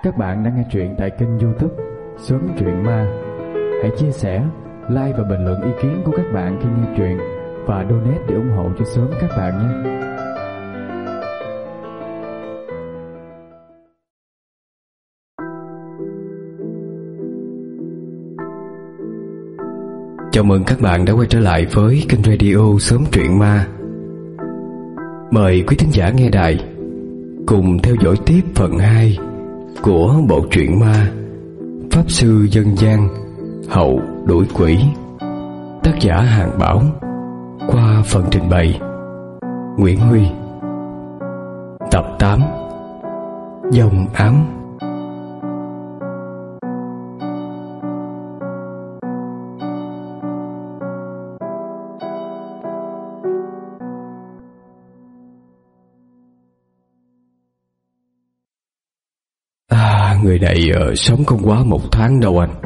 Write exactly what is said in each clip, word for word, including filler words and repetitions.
Các bạn đang nghe truyện tại kênh YouTube Sớm Truyện Ma. Hãy chia sẻ, like và bình luận ý kiến của các bạn khi nghe truyện và donate để ủng hộ cho Sớm các bạn nhé. Chào mừng các bạn đã quay trở lại với kênh radio Sớm Truyện Ma. Mời quý thính giả nghe đài cùng theo dõi tiếp phần hai của bộ truyện ma Pháp Sư Dân Gian Hậu Đuổi Quỷ, tác giả Hàng Bảo, qua phần trình bày Nguyễn Huy. Tập tám, Dòng Ám. À, người này uh, sống không quá một tháng đâu anh.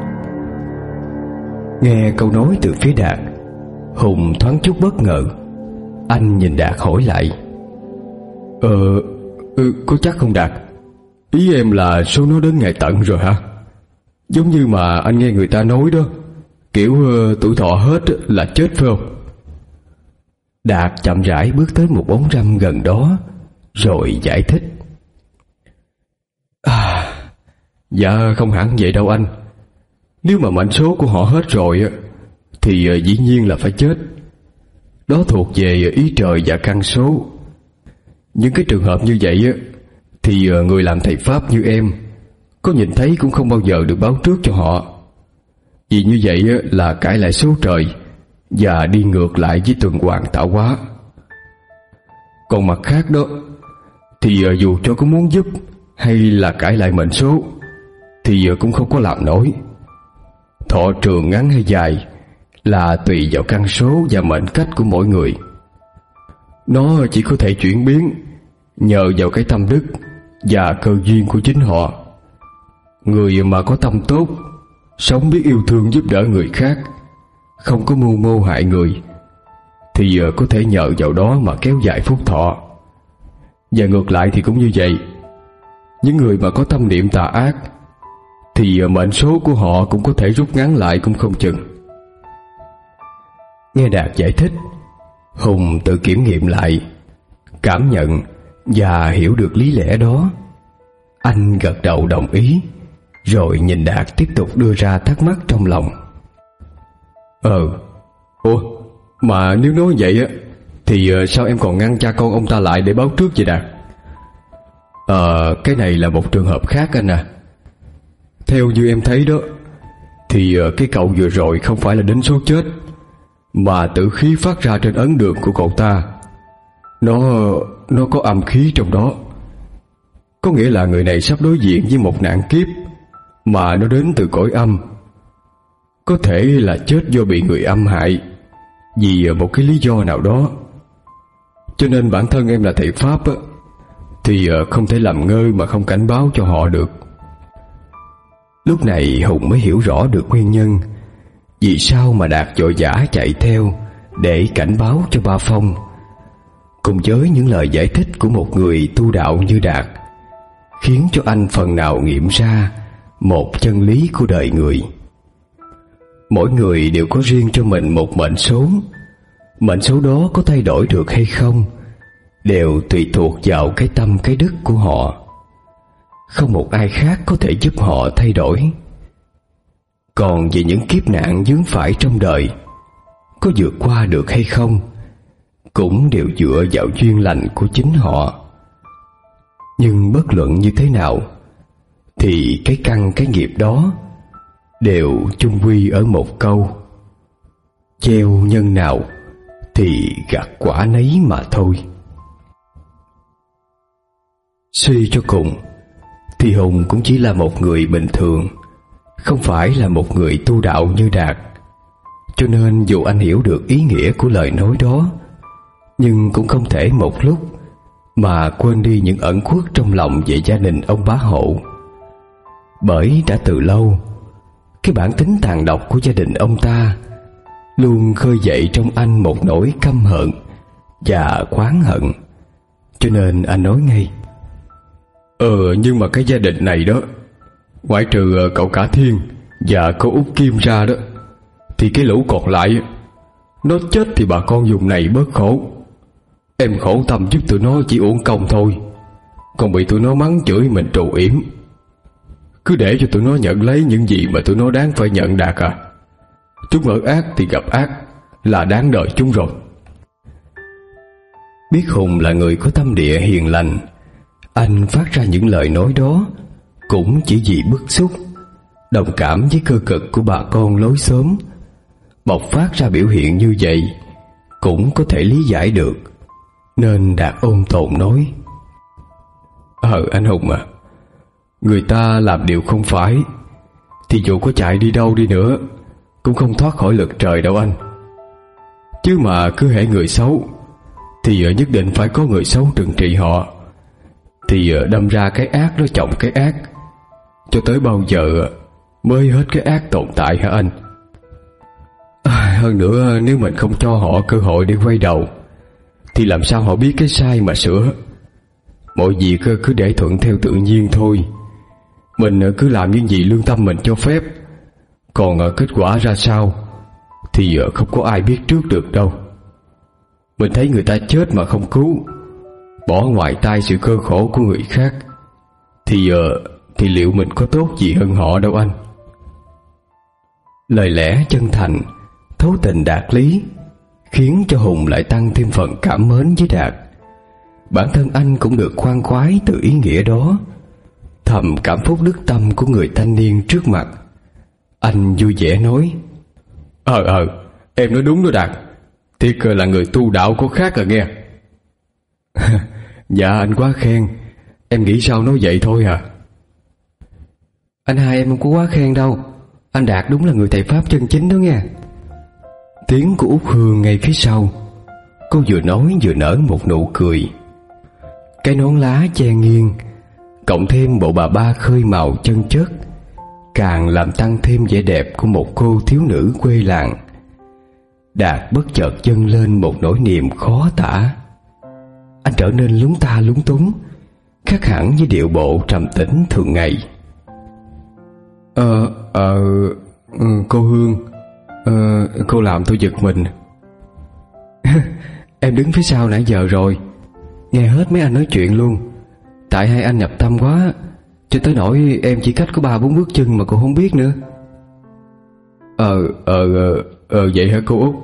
Nghe câu nói từ phía Đạt, Hùng thoáng chút bất ngờ. Anh nhìn Đạt hỏi lại: Ờ, ừ, có chắc không Đạt? Ý em là số nó đến ngày tận rồi hả? Giống như mà anh nghe người ta nói đó, kiểu uh, tuổi thọ hết là chết phải không? Đạt chậm rãi bước tới một bóng râm gần đó, rồi giải thích: À, dạ không hẳn vậy đâu anh. Nếu mà mệnh số của họ hết rồi thì dĩ nhiên là phải chết. Đó thuộc về ý trời và căn số. Những cái trường hợp như vậy thì người làm thầy Pháp như em có nhìn thấy cũng không bao giờ được báo trước cho họ. Vì như vậy là cãi lại số trời và đi ngược lại với tuần hoàn tạo hóa. Còn mặt khác đó thì dù cho có muốn giúp hay là cãi lại mệnh số thì cũng không có làm nổi. Thọ trường ngắn hay dài là tùy vào căn số và mệnh cách của mỗi người. Nó chỉ có thể chuyển biến nhờ vào cái tâm đức và cơ duyên của chính họ. Người mà có tâm tốt, sống biết yêu thương giúp đỡ người khác, không có mưu mô hại người, thì có thể nhờ vào đó mà kéo dài phúc thọ. Và ngược lại thì cũng như vậy. Những người mà có tâm niệm tà ác thì mệnh số của họ cũng có thể rút ngắn lại cũng không chừng. Nghe Đạt giải thích, Hùng tự kiểm nghiệm lại, cảm nhận và hiểu được lý lẽ đó. Anh gật đầu đồng ý, rồi nhìn Đạt tiếp tục đưa ra thắc mắc trong lòng. Ờ, ủa, mà nếu nói vậy á thì sao em còn ngăn cha con ông ta lại để báo trước vậy Đạt? Ờ, cái này là một trường hợp khác anh à. Theo như em thấy đó thì cái cậu vừa rồi không phải là đến số chết, mà tử khí phát ra trên ấn đường của cậu ta. Nó Nó có âm khí trong đó. Có nghĩa là người này sắp đối diện với một nạn kiếp mà nó đến từ cõi âm. Có thể là chết do bị người âm hại vì một cái lý do nào đó. Cho nên bản thân em là thầy Pháp á, thì không thể làm ngơ mà không cảnh báo cho họ được. Lúc này Hùng mới hiểu rõ được nguyên nhân vì sao mà Đạt vội vã chạy theo để cảnh báo cho ba Phong. Cùng với những lời giải thích của một người tu đạo như Đạt, khiến cho anh phần nào nghiệm ra một chân lý của đời người. Mỗi người đều có riêng cho mình một mệnh số. Mệnh số đó có thay đổi được hay không đều tùy thuộc vào cái tâm cái đức của họ. Không một ai khác có thể giúp họ thay đổi. Còn về những kiếp nạn vướng phải trong đời, có vượt qua được hay không cũng đều dựa vào duyên lành của chính họ. Nhưng bất luận như thế nào thì cái căn cái nghiệp đó đều chung quy ở một câu: gieo nhân nào thì gặt quả nấy mà thôi. Suy cho cùng thì Hùng cũng chỉ là một người bình thường, không phải là một người tu đạo như Đạt. Cho nên dù anh hiểu được ý nghĩa của lời nói đó, nhưng cũng không thể một lúc mà quên đi những ẩn khuất trong lòng về gia đình ông bá Hộ. Bởi đã từ lâu, cái bản tính tàn độc của gia đình ông ta luôn khơi dậy trong anh một nỗi căm hận và oán hận. Cho nên anh nói ngay: Ờ nhưng mà cái gia đình này đó Ngoại trừ cậu Cả Thiên và cô Út Kim ra đó, thì cái lũ còn lại, nó chết thì bà con vùng này bớt khổ. Em khổ tâm giúp tụi nó chỉ uổng công thôi, còn bị tụi nó mắng chửi mình trù yểm. Cứ để cho tụi nó nhận lấy những gì mà tụi nó đáng phải nhận, Đạt à. Chúng ở ác thì gặp ác, là đáng đời chúng rồi. Biết Hùng là người có tâm địa hiền lành, anh phát ra những lời nói đó cũng chỉ vì bức xúc, đồng cảm với cơ cực của bà con lối xóm. Bộc phát ra biểu hiện như vậy cũng có thể lý giải được, nên Đạt ôn tồn nói: Ờ anh Hùng à, người ta làm điều không phải thì dù có chạy đi đâu đi nữa cũng không thoát khỏi lực trời đâu anh. Chứ mà cứ hễ người xấu thì nhất định phải có người xấu trừng trị họ, thì đâm ra cái ác nó chồng cái ác. Cho tới bao giờ mới hết cái ác tồn tại hả anh? À, hơn nữa nếu mình không cho họ cơ hội để quay đầu thì làm sao họ biết cái sai mà sửa. Mọi việc cứ để thuận theo tự nhiên thôi. Mình cứ làm những gì lương tâm mình cho phép, còn kết quả ra sao thì không có ai biết trước được đâu. Mình thấy người ta chết mà không cứu, bỏ ngoài tai sự cơ khổ của người khác, Thì Thì liệu mình có tốt gì hơn họ đâu anh. Lời lẽ chân thành, thấu tình đạt lý khiến cho Hùng lại tăng thêm phần cảm mến với Đạt. Bản thân anh cũng được khoan khoái từ ý nghĩa đó, thầm cảm phúc đức tâm của người thanh niên trước mặt. Anh vui vẻ nói: Ờ ờ em nói đúng đó Đạt, thiệt là người tu đạo có khác rồi nghe. Dạ anh quá khen, em nghĩ sao nói vậy thôi à. Anh hai em không có quá khen đâu, anh Đạt đúng là người thầy Pháp chân chính đó nghe. Tiếng của Út Hương ngay phía sau. Cô vừa nói vừa nở một nụ cười. Cái nón lá che nghiêng cộng thêm bộ bà ba khơi màu chân chất càng làm tăng thêm vẻ đẹp của một cô thiếu nữ quê làng. Đạt bất chợt dâng lên một nỗi niềm khó tả. Anh trở nên lúng ta lúng túng, khác hẳn với điệu bộ trầm tĩnh thường ngày. Ờ, ờ, cô Hương, ờ, cô làm tôi giật mình. Em đứng phía sau nãy giờ rồi, nghe hết mấy anh nói chuyện luôn. Tại hai anh nhập tâm quá, cho tới nỗi em chỉ cách có ba bốn bước chân mà cô không biết nữa. Ờ, ờ, ờ, vậy hả cô Út?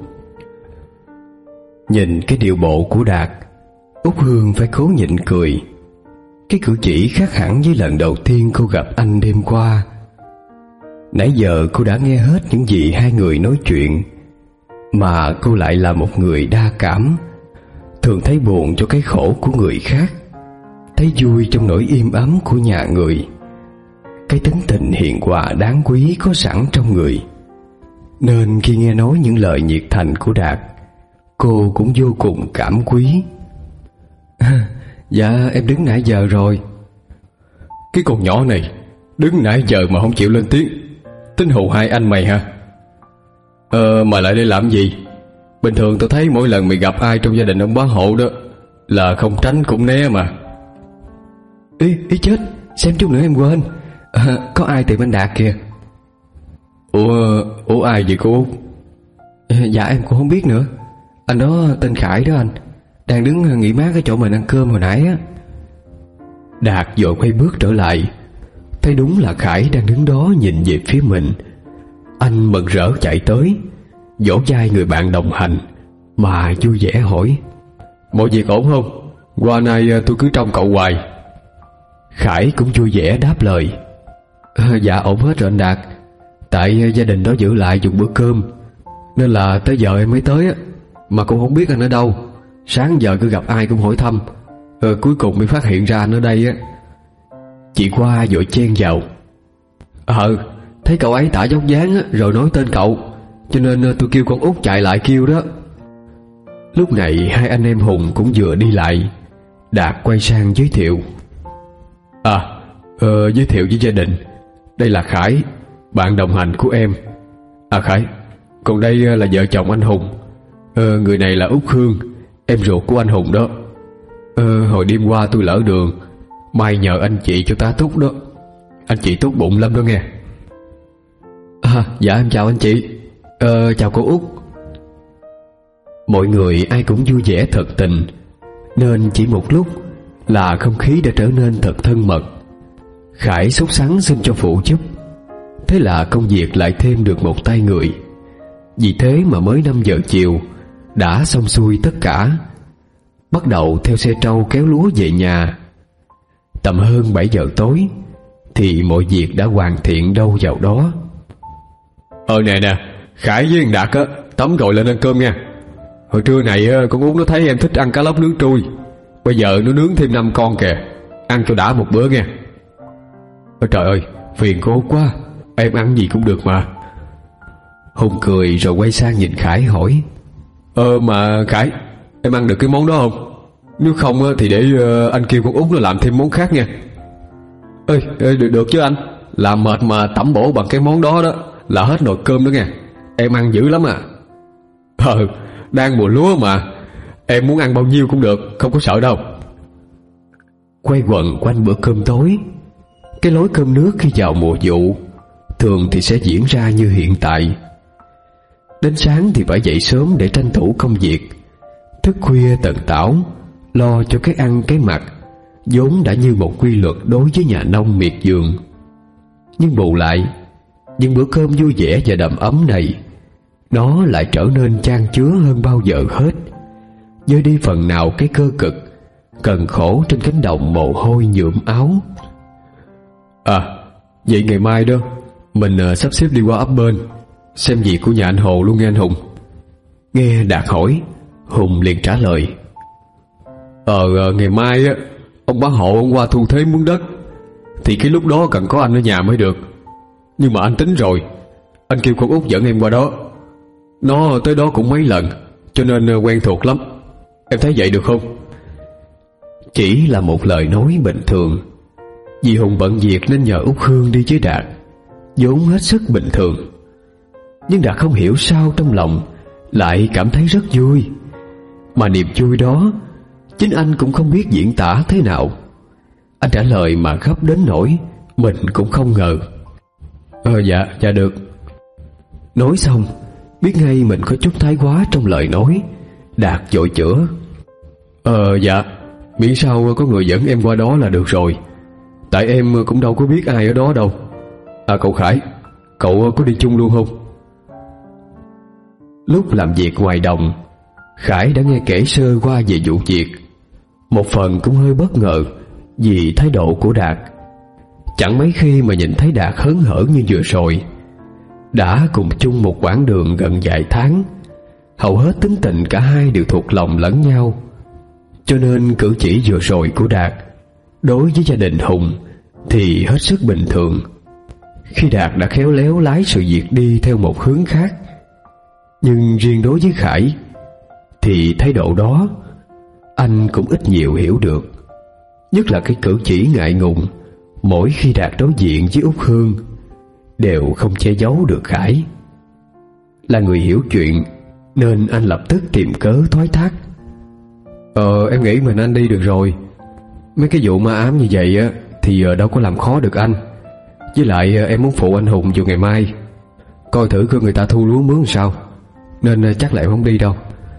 Nhìn cái điệu bộ của Đạt, Út Hương phải cố nhịn cười. Cái cử chỉ khác hẳn với lần đầu tiên cô gặp anh đêm qua. Nãy giờ cô đã nghe hết những gì hai người nói chuyện, mà cô lại là một người đa cảm, thường thấy buồn cho cái khổ của người khác, thấy vui trong nỗi im ấm của nhà người. Cái tính tình hiền hòa đáng quý có sẵn trong người, nên khi nghe nói những lời nhiệt thành của Đạt, cô cũng vô cùng cảm quý. À, dạ em đứng nãy giờ rồi. Cái con nhỏ này đứng nãy giờ mà không chịu lên tiếng, tính hù hai anh mày hả? Ờ mà lại đây làm gì? Bình thường tôi thấy mỗi lần mày gặp ai trong gia đình ông bá hộ đó là không tránh cũng né mà. Ý, ý chết, xem chút nữa em quên. À, có ai tìm anh Đạt kìa. Ủa, ủa ai vậy cô Út? À, dạ em cũng không biết nữa. Anh đó tên Khải đó anh, đang đứng nghỉ mát ở chỗ mình ăn cơm hồi nãy á. Đạt vội quay bước trở lại, thấy đúng là Khải đang đứng đó nhìn về phía mình. Anh mừng rỡ chạy tới, vỗ vai người bạn đồng hành mà vui vẻ hỏi: Mọi việc ổn không? Qua nay tôi cứ trông cậu hoài. Khải cũng vui vẻ đáp lời: à, Dạ ổn hết rồi anh Đạt. Tại gia đình đó giữ lại dùng bữa cơm, nên là tới giờ em mới tới á. Mà cũng không biết anh ở đâu, sáng giờ cứ gặp ai cũng hỏi thăm. Ờ, cuối cùng mới phát hiện ra anh ở đây á. Chị Khoa vội chen vào: Ờ, thấy cậu ấy tả dốc dáng á, rồi nói tên cậu, cho nên tôi kêu con Út chạy lại kêu đó. Lúc này hai anh em Hùng cũng vừa đi lại. Đạt quay sang giới thiệu: À, ờ, giới thiệu với gia đình, đây là Khải, bạn đồng hành của em. À Khải, còn đây là vợ chồng anh Hùng. Ờ, người này là Út Hương, em ruột của anh Hùng đó. Ờ, hồi đêm qua tôi lỡ đường, mai nhờ anh chị cho tá túc đó. anh chị tốt bụng lắm đó nghe. À, dạ em chào anh chị. Ờ, chào cô Út. Mọi người ai cũng vui vẻ thật tình, nên chỉ một lúc là không khí đã trở nên thật thân mật. Khải sốt sắng xin cho phụ giúp. Thế là công việc lại thêm được một tay người. Vì thế mà mới năm giờ chiều đã xong xuôi tất cả, bắt đầu theo xe trâu kéo lúa về nhà. Tầm hơn bảy giờ tối thì mọi việc đã hoàn thiện đâu vào đó. Ờ nè nè, Khải với thằng Đạt á, tắm rồi lên ăn cơm nha. Hồi trưa này con Út nó thấy em thích ăn cá lóc nướng trui, bây giờ nó nướng thêm năm con kìa, ăn cho đã một bữa nha. Ôi trời ơi, phiền cô Út quá, em ăn gì cũng được mà. Hùng cười rồi quay sang nhìn Khải hỏi: Ờ mà Khải, em ăn được cái món đó không? Nếu không thì để anh kêu con Út nó làm thêm món khác nha. Ê, ê được, được chứ anh. Làm mệt mà tẩm bổ bằng cái món đó đó là hết nồi cơm đó nha. Em ăn dữ lắm à. Ờ, đang mùa lúa mà, em muốn ăn bao nhiêu cũng được, không có sợ đâu. Quay quần quanh bữa cơm tối, cái lối cơm nước khi vào mùa vụ thường thì sẽ diễn ra như hiện tại. Đến sáng thì phải dậy sớm để tranh thủ công việc, thức khuya tận tảo lo cho cái ăn cái mặc, vốn đã như một quy luật đối với nhà nông miệt vườn. Nhưng bù lại, những bữa cơm vui vẻ và đầm ấm này, nó lại trở nên chan chứa hơn bao giờ hết, vơi đi phần nào cái cơ cực cần khổ trên cánh đồng mồ hôi nhuộm áo. À, vậy ngày mai đó mình uh, sắp xếp đi qua ấp bên xem việc của nhà anh Hồ luôn nghe anh Hùng. Nghe Đạt hỏi, Hùng liền trả lời: Ờ ngày mai á, ông bá Hộ ông qua thu thế mướn đất, thì cái lúc đó cần có anh ở nhà mới được. Nhưng mà anh tính rồi, anh kêu con Út dẫn em qua đó. Nó tới đó cũng mấy lần, cho nên quen thuộc lắm. Em thấy vậy được không? Chỉ là một lời nói bình thường. Vì Hùng bận việc nên nhờ Út Hương đi với Đạt, vốn hết sức bình thường. Nhưng Đạt không hiểu sao trong lòng lại cảm thấy rất vui. Mà niềm vui đó chính anh cũng không biết diễn tả thế nào. Anh trả lời mà gấp đến nỗi mình cũng không ngờ. Ờ dạ, dạ được. Nói xong, biết ngay mình có chút thái quá trong lời nói, Đạt vội chữa: Ờ dạ, miễn sao có người dẫn em qua đó là được rồi. Tại em cũng đâu có biết ai ở đó đâu. À cậu Khải, cậu có đi chung luôn không? Lúc làm việc ngoài đồng, Khải đã nghe kể sơ qua về vụ việc. Một phần cũng hơi bất ngờ vì thái độ của Đạt. Chẳng mấy khi mà nhìn thấy Đạt hớn hở như vừa rồi. Đã cùng chung một quãng đường gần vài tháng, hầu hết tính tình cả hai đều thuộc lòng lẫn nhau, cho nên cử chỉ vừa rồi của Đạt đối với gia đình Hùng thì hết sức bình thường. Khi Đạt đã khéo léo lái sự việc đi theo một hướng khác. Nhưng riêng đối với Khải thì thái độ đó anh cũng ít nhiều hiểu được. Nhất là cái cử chỉ ngại ngùng mỗi khi Đạt đối diện với Út Hương đều không che giấu được Khải. Là người hiểu chuyện nên anh lập tức tìm cớ thoái thác: Ờ em nghĩ mình anh đi được rồi. Mấy cái vụ ma ám như vậy á thì đâu có làm khó được anh. Với lại em muốn phụ anh Hùng vào ngày mai, coi thử coi người ta thu lúa mướn sao, nên chắc là em không đi đâu.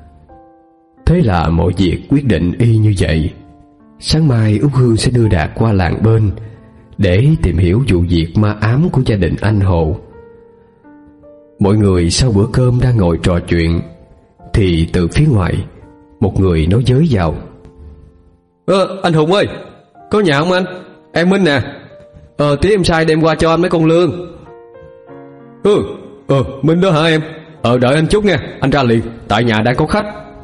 Thế là mọi việc quyết định y như vậy. Sáng mai Út Hương sẽ đưa Đạt qua làng bên để tìm hiểu vụ việc ma ám của gia đình anh Hồ. Mọi người sau bữa cơm đang ngồi trò chuyện thì từ phía ngoài một người nói với vào: Ờ anh Hùng ơi, có nhà không anh? Em Minh nè. Ờ tí em sai đem qua cho anh mấy con lương. Ừ, ờ Minh đó hả em? Ờ đợi anh chút nha, anh ra liền, tại nhà đang có khách.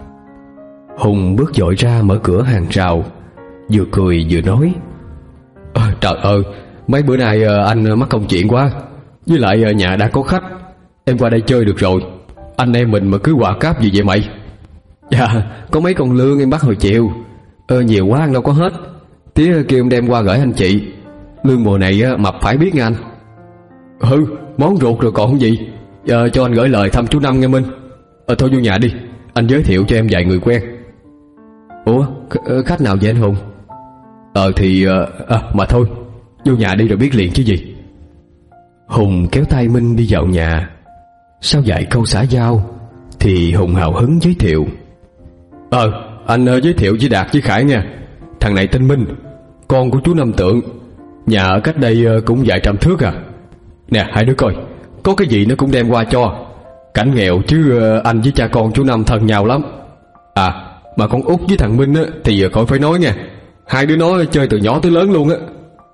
Hùng bước vội ra mở cửa hàng rào, vừa cười vừa nói: à, Trời ơi, mấy bữa nay anh mắc công chuyện quá. Với lại nhà đang có khách, em qua đây chơi được rồi. Anh em mình mà cứ quà cáp gì vậy mày? Dạ, có mấy con lương em bắt hồi chiều. Ờ nhiều quá ăn đâu có hết. Tía kêu em đem qua gửi anh chị. Lương mùa này mập phải biết nha anh. Ừ, món ruột rồi còn gì. Ờ, cho anh gửi lời thăm chú Năm nghe Minh. Ờ thôi vô nhà đi, anh giới thiệu cho em vài người quen. Ủa, khách nào vậy anh Hùng? Ờ thì à, mà thôi, Vô nhà đi rồi biết liền chứ gì. Hùng kéo tay Minh đi vào nhà. Sau vài câu xã giao thì Hùng hào hứng giới thiệu: Ờ anh uh, giới thiệu với Đạt với Khải nha. Thằng này tên Minh, con của chú Năm Tượng. Nhà ở cách đây uh, cũng vài trăm thước à. Nè hai đứa coi, có cái gì nó cũng đem qua cho. Cảnh nghèo chứ uh, anh với cha con chú Năm thân nhau lắm. À mà con Út với thằng Minh á, thì khỏi phải nói nha. Hai đứa nó chơi từ nhỏ tới lớn luôn á.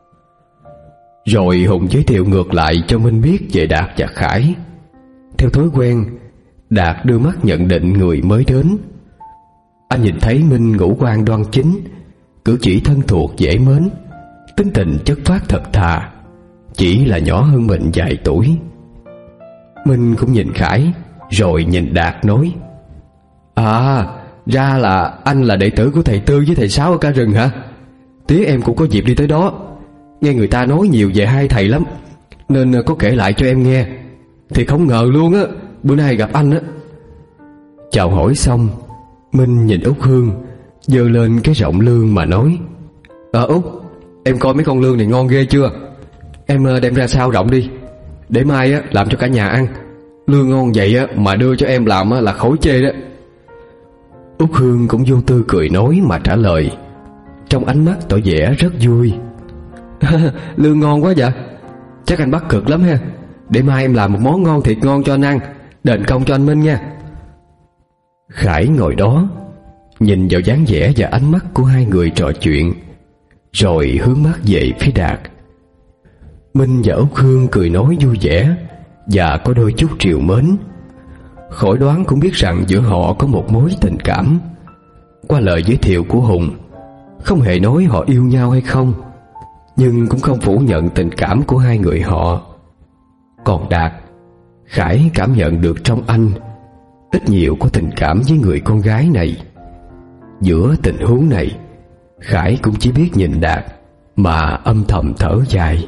Rồi Hùng giới thiệu ngược lại cho Minh biết về Đạt và Khải. Theo thói quen, Đạt đưa mắt nhận định người mới đến. Anh nhìn thấy Minh ngũ quan đoan chính, cử chỉ thân thuộc dễ mến, tính tình chất phác thật thà, chỉ là nhỏ hơn mình vài tuổi. Minh cũng nhìn Khải, rồi nhìn Đạt nói: À, ra là anh là đệ tử của thầy Tư với thầy Sáu ở Ca Rừng hả? Tía em cũng có dịp đi tới đó. Nghe người ta nói nhiều về hai thầy lắm, nên có kể lại cho em nghe. Thì không ngờ luôn á, bữa nay gặp anh á. Chào hỏi xong, Minh nhìn Út Hương, giơ lên cái rộng lương mà nói: Ờ Út, em coi mấy con lương này ngon ghê chưa? Em đem ra sao rộng đi, để mai á làm cho cả nhà ăn. Lương ngon vậy á mà đưa cho em làm á là khỏi chê đó. Út Hương cũng vô tư cười nói mà trả lời, trong ánh mắt tỏ vẻ rất vui. Lương ngon quá vậy? Chắc anh bắt cực lắm ha. Để mai em làm một món ngon thiệt ngon cho anh ăn, đền công cho anh Minh nha. Khải ngồi đó, nhìn vào dáng vẻ và ánh mắt của hai người trò chuyện, rồi hướng mắt về phía Đạt. Minh và Út Hương cười nói vui vẻ và có đôi chút trìu mến. Khỏi đoán cũng biết rằng giữa họ có một mối tình cảm. Qua lời giới thiệu của Hùng, không hề nói họ yêu nhau hay không, nhưng cũng không phủ nhận tình cảm của hai người họ. Còn Đạt, Khải cảm nhận được trong anh ít nhiều có tình cảm với người con gái này. Giữa tình huống này, Khải cũng chỉ biết nhìn Đạt mà âm thầm thở dài.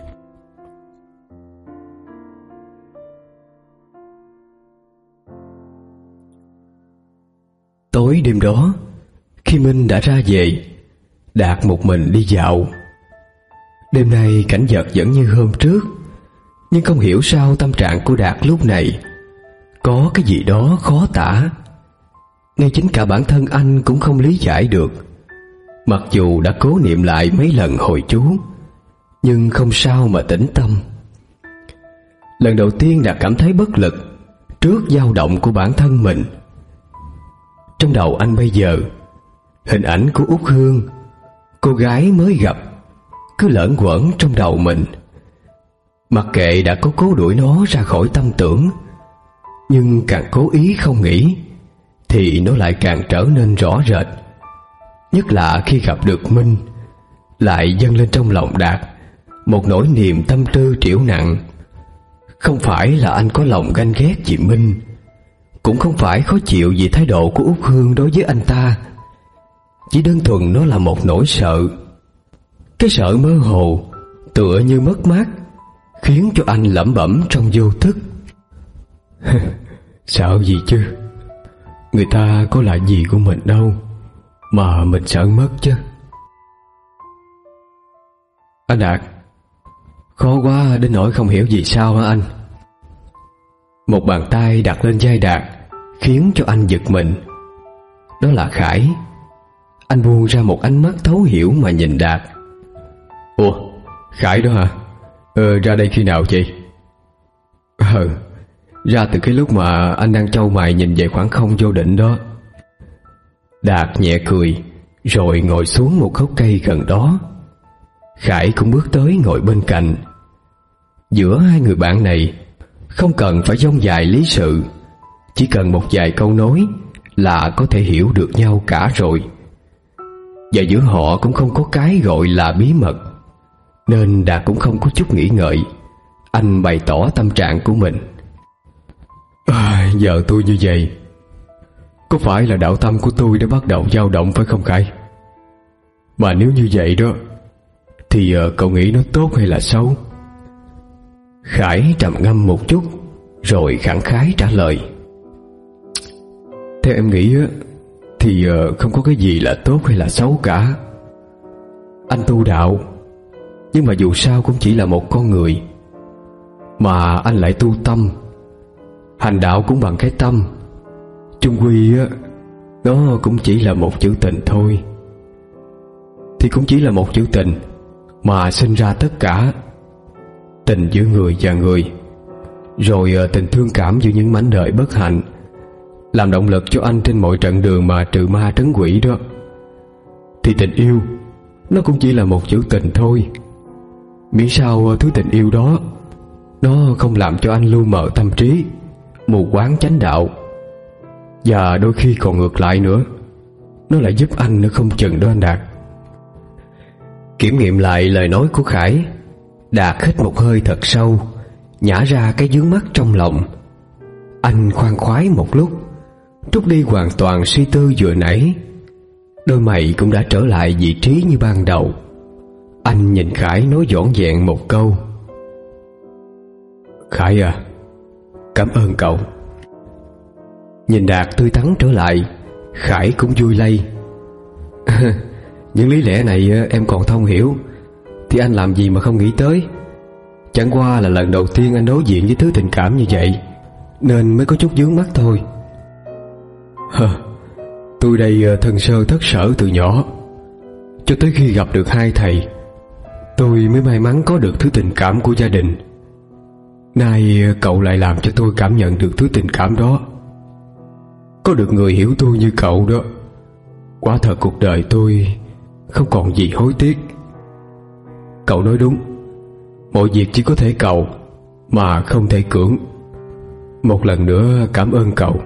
Tối đêm đó, khi Minh đã ra về, Đạt một mình đi dạo. Đêm nay cảnh vật vẫn như hôm trước, nhưng không hiểu sao tâm trạng của Đạt lúc này có cái gì đó khó tả. Ngay chính cả bản thân anh cũng không lý giải được. Mặc dù đã cố niệm lại mấy lần hồi chú, nhưng không sao mà tĩnh tâm. Lần đầu tiên Đạt cảm thấy bất lực trước dao động của bản thân mình. Trong đầu anh bây giờ, hình ảnh của Út Hương, cô gái mới gặp, cứ lởn quởn trong đầu mình. Mặc kệ đã có cố đuổi nó ra khỏi tâm tưởng, nhưng càng cố ý không nghĩ thì nó lại càng trở nên rõ rệt. Nhất là khi gặp được Minh, lại dâng lên trong lòng Đạt một nỗi niềm tâm tư triểu nặng. Không phải là anh có lòng ganh ghét chị Minh, cũng không phải khó chịu vì thái độ của Út Hương đối với anh ta. Chỉ đơn thuần nó là một nỗi sợ. Cái sợ mơ hồ, tựa như mất mát, khiến cho anh lẩm bẩm trong vô thức. Sợ gì chứ, người ta có là gì của mình đâu mà mình sợ mất chứ. Anh Đạt, khó quá đến nỗi không hiểu vì sao hả anh? Một bàn tay đặt lên vai Đạt khiến cho anh giật mình. Đó là Khải. Anh buông ra một ánh mắt thấu hiểu mà nhìn Đạt. Ủa, Khải đó hả? Ờ, ra đây khi nào chị? Ờ, ra từ cái lúc mà anh đang chau mày nhìn về khoảng không vô định đó. Đạt nhẹ cười, rồi ngồi xuống một gốc cây gần đó. Khải cũng bước tới ngồi bên cạnh. Giữa hai người bạn này không cần phải dông dài lý sự, chỉ cần một vài câu nói là có thể hiểu được nhau cả rồi. Và giữa họ cũng không có cái gọi là bí mật, nên Đạt cũng không có chút nghĩ ngợi. Anh bày tỏ tâm trạng của mình. À, giờ tôi như vậy, có phải là đạo tâm của tôi đã bắt đầu dao động phải không Khải? Mà nếu như vậy đó, thì uh, cậu nghĩ nó tốt hay là xấu? Khải trầm ngâm một chút, rồi khẳng khái trả lời. Theo em nghĩ á, thì uh, không có cái gì là tốt hay là xấu cả. Anh tu đạo, Nhưng mà dù sao cũng chỉ là một con người, mà anh lại tu tâm. Hành đạo cũng bằng cái tâm. Chung quy á, nó cũng chỉ là một chữ tình thôi. Thì cũng chỉ là một chữ tình mà sinh ra tất cả. Tình giữa người và người, rồi tình thương cảm giữa những mảnh đời bất hạnh, làm động lực cho anh trên mọi trận đường mà trừ ma trấn quỷ đó. Thì tình yêu nó cũng chỉ là một chữ tình thôi, miễn sao thứ tình yêu đó nó không làm cho anh lu mờ tâm trí, mù quáng chánh đạo. Và đôi khi còn ngược lại nữa, nó lại giúp anh nữa không chừng đó anh Đạt. Kiểm nghiệm lại lời nói của Khải, Đạt hít một hơi thật sâu, nhả ra cái vướng mắc trong lòng. Anh khoan khoái một lúc, trút đi hoàn toàn suy tư vừa nãy. Đôi mày cũng đã trở lại vị trí như ban đầu. Anh nhìn Khải nói dõn dẹn một câu: Khải à, cảm ơn cậu. Nhìn Đạt tươi tắn trở lại, Khải cũng vui lây. Những lý lẽ này em còn thông hiểu, thì anh làm gì mà không nghĩ tới. Chẳng qua là lần đầu tiên anh đối diện với thứ tình cảm như vậy, nên mới có chút vướng mắc thôi. Hờ, tôi đây thân sơ thất sở từ nhỏ, cho tới khi gặp được hai thầy, tôi mới may mắn có được thứ tình cảm của gia đình. Nay cậu lại làm cho tôi cảm nhận được thứ tình cảm đó. Có được người hiểu tôi như cậu đó, quả thật cuộc đời tôi không còn gì hối tiếc. Cậu nói đúng, mọi việc chỉ có thể cầu mà không thể cưỡng. Một lần nữa cảm ơn cậu.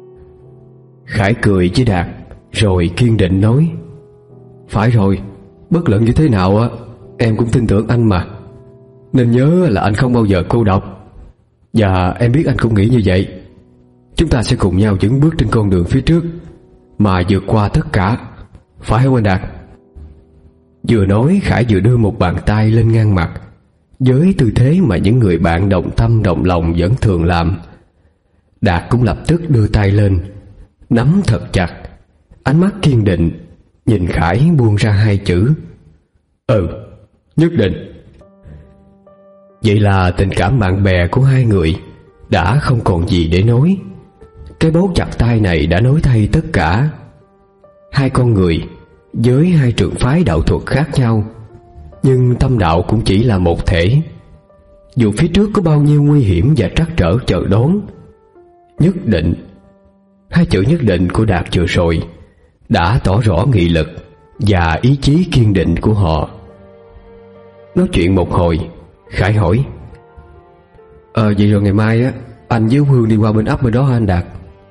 Khải cười với Đạt rồi kiên định nói: Phải rồi, bất luận như thế nào á, em cũng tin tưởng anh mà. Nên nhớ là anh không bao giờ cô độc. Và em biết anh cũng nghĩ như vậy. Chúng ta sẽ cùng nhau vững bước trên con đường phía trước, mà vượt qua tất cả. Phải không anh Đạt? Vừa nói, Khải vừa đưa một bàn tay lên ngang mặt, với tư thế mà những người bạn đồng tâm đồng lòng vẫn thường làm. Đạt cũng lập tức đưa tay lên, nắm thật chặt, ánh mắt kiên định, nhìn Khải buông ra hai chữ: Ừ, nhất định. Vậy là tình cảm bạn bè của hai người đã không còn gì để nói. Cái bấu chặt tay này đã nối thay tất cả. Hai con người với hai trường phái đạo thuật khác nhau, nhưng tâm đạo cũng chỉ là một thể. Dù phía trước có bao nhiêu nguy hiểm và trắc trở chờ đón, nhất định, hai chữ nhất định của Đạt vừa rồi đã tỏ rõ nghị lực và ý chí kiên định của họ. Nói chuyện một hồi, Khải hỏi: Ờ vậy rồi ngày mai á, anh với Hương đi qua bên ấp bên đó hả anh Đạt?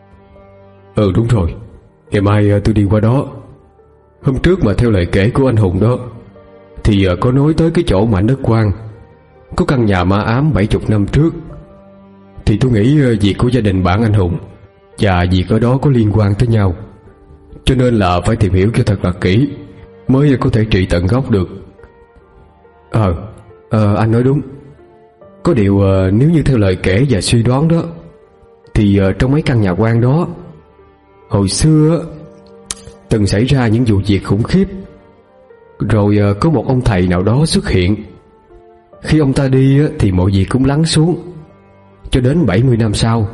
Ừ đúng rồi, ngày mai tôi đi qua đó. Hôm trước mà theo lời kể của anh Hùng đó, thì có nói tới cái chỗ mảnh đất quan, có căn nhà ma ám bảy chục năm trước. Thì tôi nghĩ việc của gia đình bạn anh Hùng và việc ở đó có liên quan tới nhau, cho nên là phải tìm hiểu cho thật là kỹ mới có thể trị tận gốc được. Ờ, ờ anh nói đúng. Có điều nếu như theo lời kể và suy đoán đó, thì trong mấy căn nhà quan đó, hồi xưa từng xảy ra những vụ việc khủng khiếp. Rồi có một ông thầy nào đó xuất hiện. Khi ông ta đi thì mọi việc cũng lắng xuống, cho đến bảy mươi năm sau.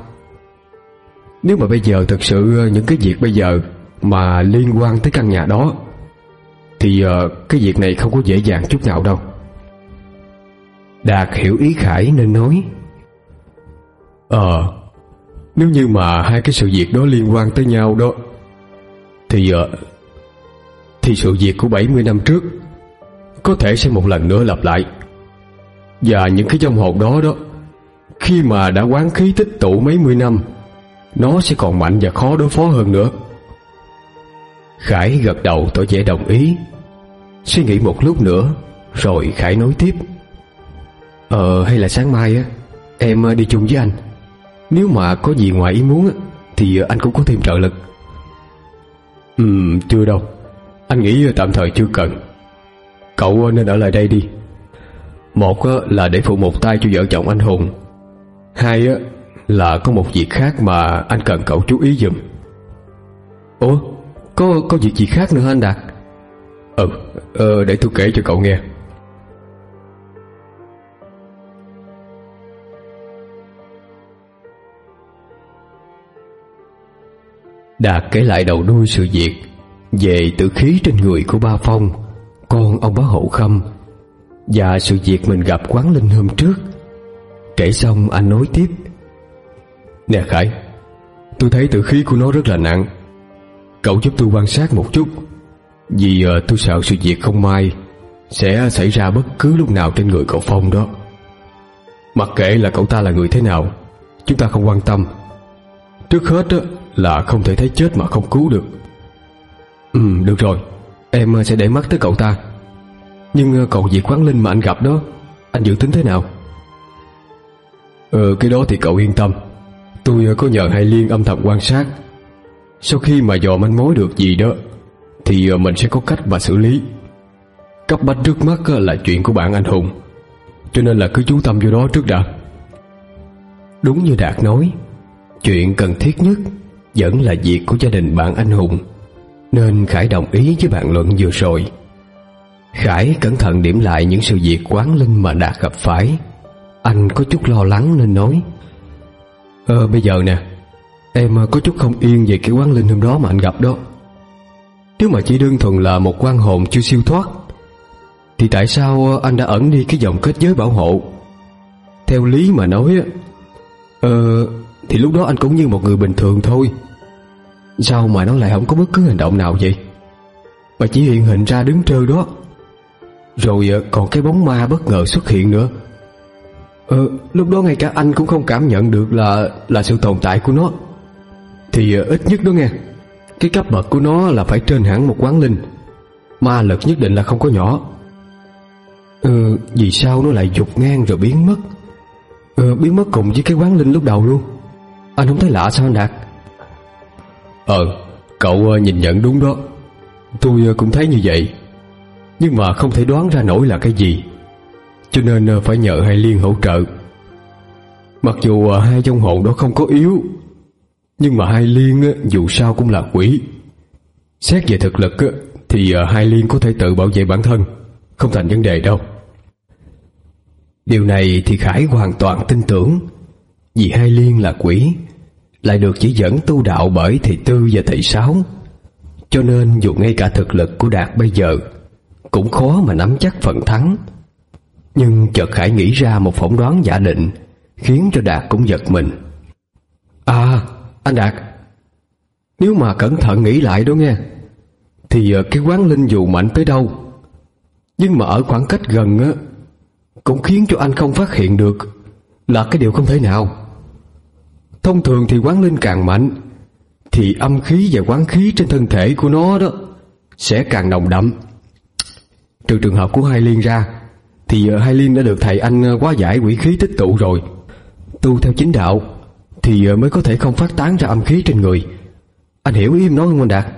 Nếu mà bây giờ thực sự những cái việc bây giờ mà liên quan tới căn nhà đó, thì cái việc này không có dễ dàng chút nào đâu. Đạt hiểu ý Khải nên nói: Ờ, nếu như mà hai cái sự việc đó liên quan tới nhau đó, Thì Thì sự việc của bảy mươi năm trước có thể sẽ một lần nữa lặp lại. Và những cái vong hồn đó đó, khi mà đã oán khí tích tụ mấy mươi năm, nó sẽ còn mạnh và khó đối phó hơn nữa. Khải gật đầu tỏ vẻ đồng ý. Suy nghĩ một lúc nữa, rồi Khải nói tiếp: Ờ hay là sáng mai á, em đi chung với anh. Nếu mà có gì ngoài ý muốn á, thì anh cũng có thêm trợ lực. Ừm, chưa đâu. Anh nghĩ tạm thời chưa cần. Cậu nên ở lại đây đi. Một là để phụ một tay cho vợ chồng anh Hùng. Hai là có một việc khác mà anh cần cậu chú ý giùm. Ủa, có có việc gì khác nữa hả anh Đạt? Ừ, ờ, để tôi kể cho cậu nghe. Đạt kể lại đầu đuôi sự việc về tử khí trên người của Ba Phong, con ông bá Hộ Khâm, và sự việc mình gặp Quán Linh hôm trước. Kể xong anh nói tiếp: Nè Khải, tôi thấy tử khí của nó rất là nặng. Cậu giúp tôi quan sát một chút, vì uh, tôi sợ sự việc không may sẽ xảy ra bất cứ lúc nào trên người cậu Phong đó. Mặc kệ là cậu ta là người thế nào, chúng ta không quan tâm. Trước hết á, là không thể thấy chết mà không cứu được. Ừ, được rồi, em sẽ để mắt tới cậu ta. Nhưng còn việc Quán Linh mà anh gặp đó, anh dự tính thế nào? Ờ, cái đó thì cậu yên tâm. Tôi có nhờ Hai Liên âm thầm quan sát. Sau khi mà dò manh mối được gì đó thì mình sẽ có cách mà xử lý. Cấp bách trước mắt là chuyện của bạn anh Hùng, cho nên là cứ chú tâm vô đó trước đã. Đúng như Đạt nói, chuyện cần thiết nhất vẫn là việc của gia đình bạn anh Hùng, nên Khải đồng ý với bàn luận vừa rồi. Khải cẩn thận điểm lại những sự việc Quán Linh mà Đạt gặp phải. Anh có chút lo lắng nên nói: Ờ bây giờ nè, em có chút không yên về cái Quán Linh hôm đó mà anh gặp đó. Nếu mà chỉ đơn thuần là một oan hồn chưa siêu thoát, thì tại sao anh đã ẩn đi cái dòng kết giới bảo hộ? Theo lý mà nói á, Ờ thì lúc đó anh cũng như một người bình thường thôi. Sao mà nó lại không có bất cứ hành động nào vậy, mà chỉ hiện hình ra đứng trơ đó? Rồi còn cái bóng ma bất ngờ xuất hiện nữa. Ờ lúc đó ngay cả anh cũng không cảm nhận được là là sự tồn tại của nó. Thì ít nhất đó nghe, cái cấp bậc của nó là phải trên hẳn một Quán Linh. Ma lực nhất định là không có nhỏ. Ừ, vì sao nó lại vụt ngang rồi biến mất? Ừ, biến mất cùng với cái Quán Linh lúc đầu luôn. Anh không thấy lạ sao anh Đạt? Ờ, cậu nhìn nhận đúng đó. Tôi cũng thấy như vậy, nhưng mà không thể đoán ra nổi là cái gì, cho nên phải nhờ Hai Liên hỗ trợ. Mặc dù hai vong hồn đó không có yếu, nhưng mà Hai Liên dù sao cũng là quỷ. Xét về thực lực thì Hai Liên có thể tự bảo vệ bản thân, không thành vấn đề đâu. Điều này thì Khải hoàn toàn tin tưởng, vì Hai Liên là quỷ, lại được chỉ dẫn tu đạo bởi thầy Tư và thầy Sáu, cho nên dù ngay cả thực lực của Đạt bây giờ cũng khó mà nắm chắc phần thắng. Nhưng chợt Khải nghĩ ra một phỏng đoán giả định, khiến cho Đạt cũng giật mình. À, anh Đạt, nếu mà cẩn thận nghĩ lại đó nghe, thì cái Quán Linh dù mạnh tới đâu, nhưng mà ở khoảng cách gần á, cũng khiến cho anh không phát hiện được là cái điều không thể nào. Thông thường thì Quán Linh càng mạnh, thì âm khí và quán khí trên thân thể của nó đó sẽ càng nồng đậm. Trừ trường hợp của Hai Liên ra, thì Hai Liên đã được thầy anh hóa giải quỷ khí tích tụ rồi. Tu theo chính đạo thì mới có thể không phát tán ra âm khí trên người. Anh hiểu ý em nói không anh Đạt?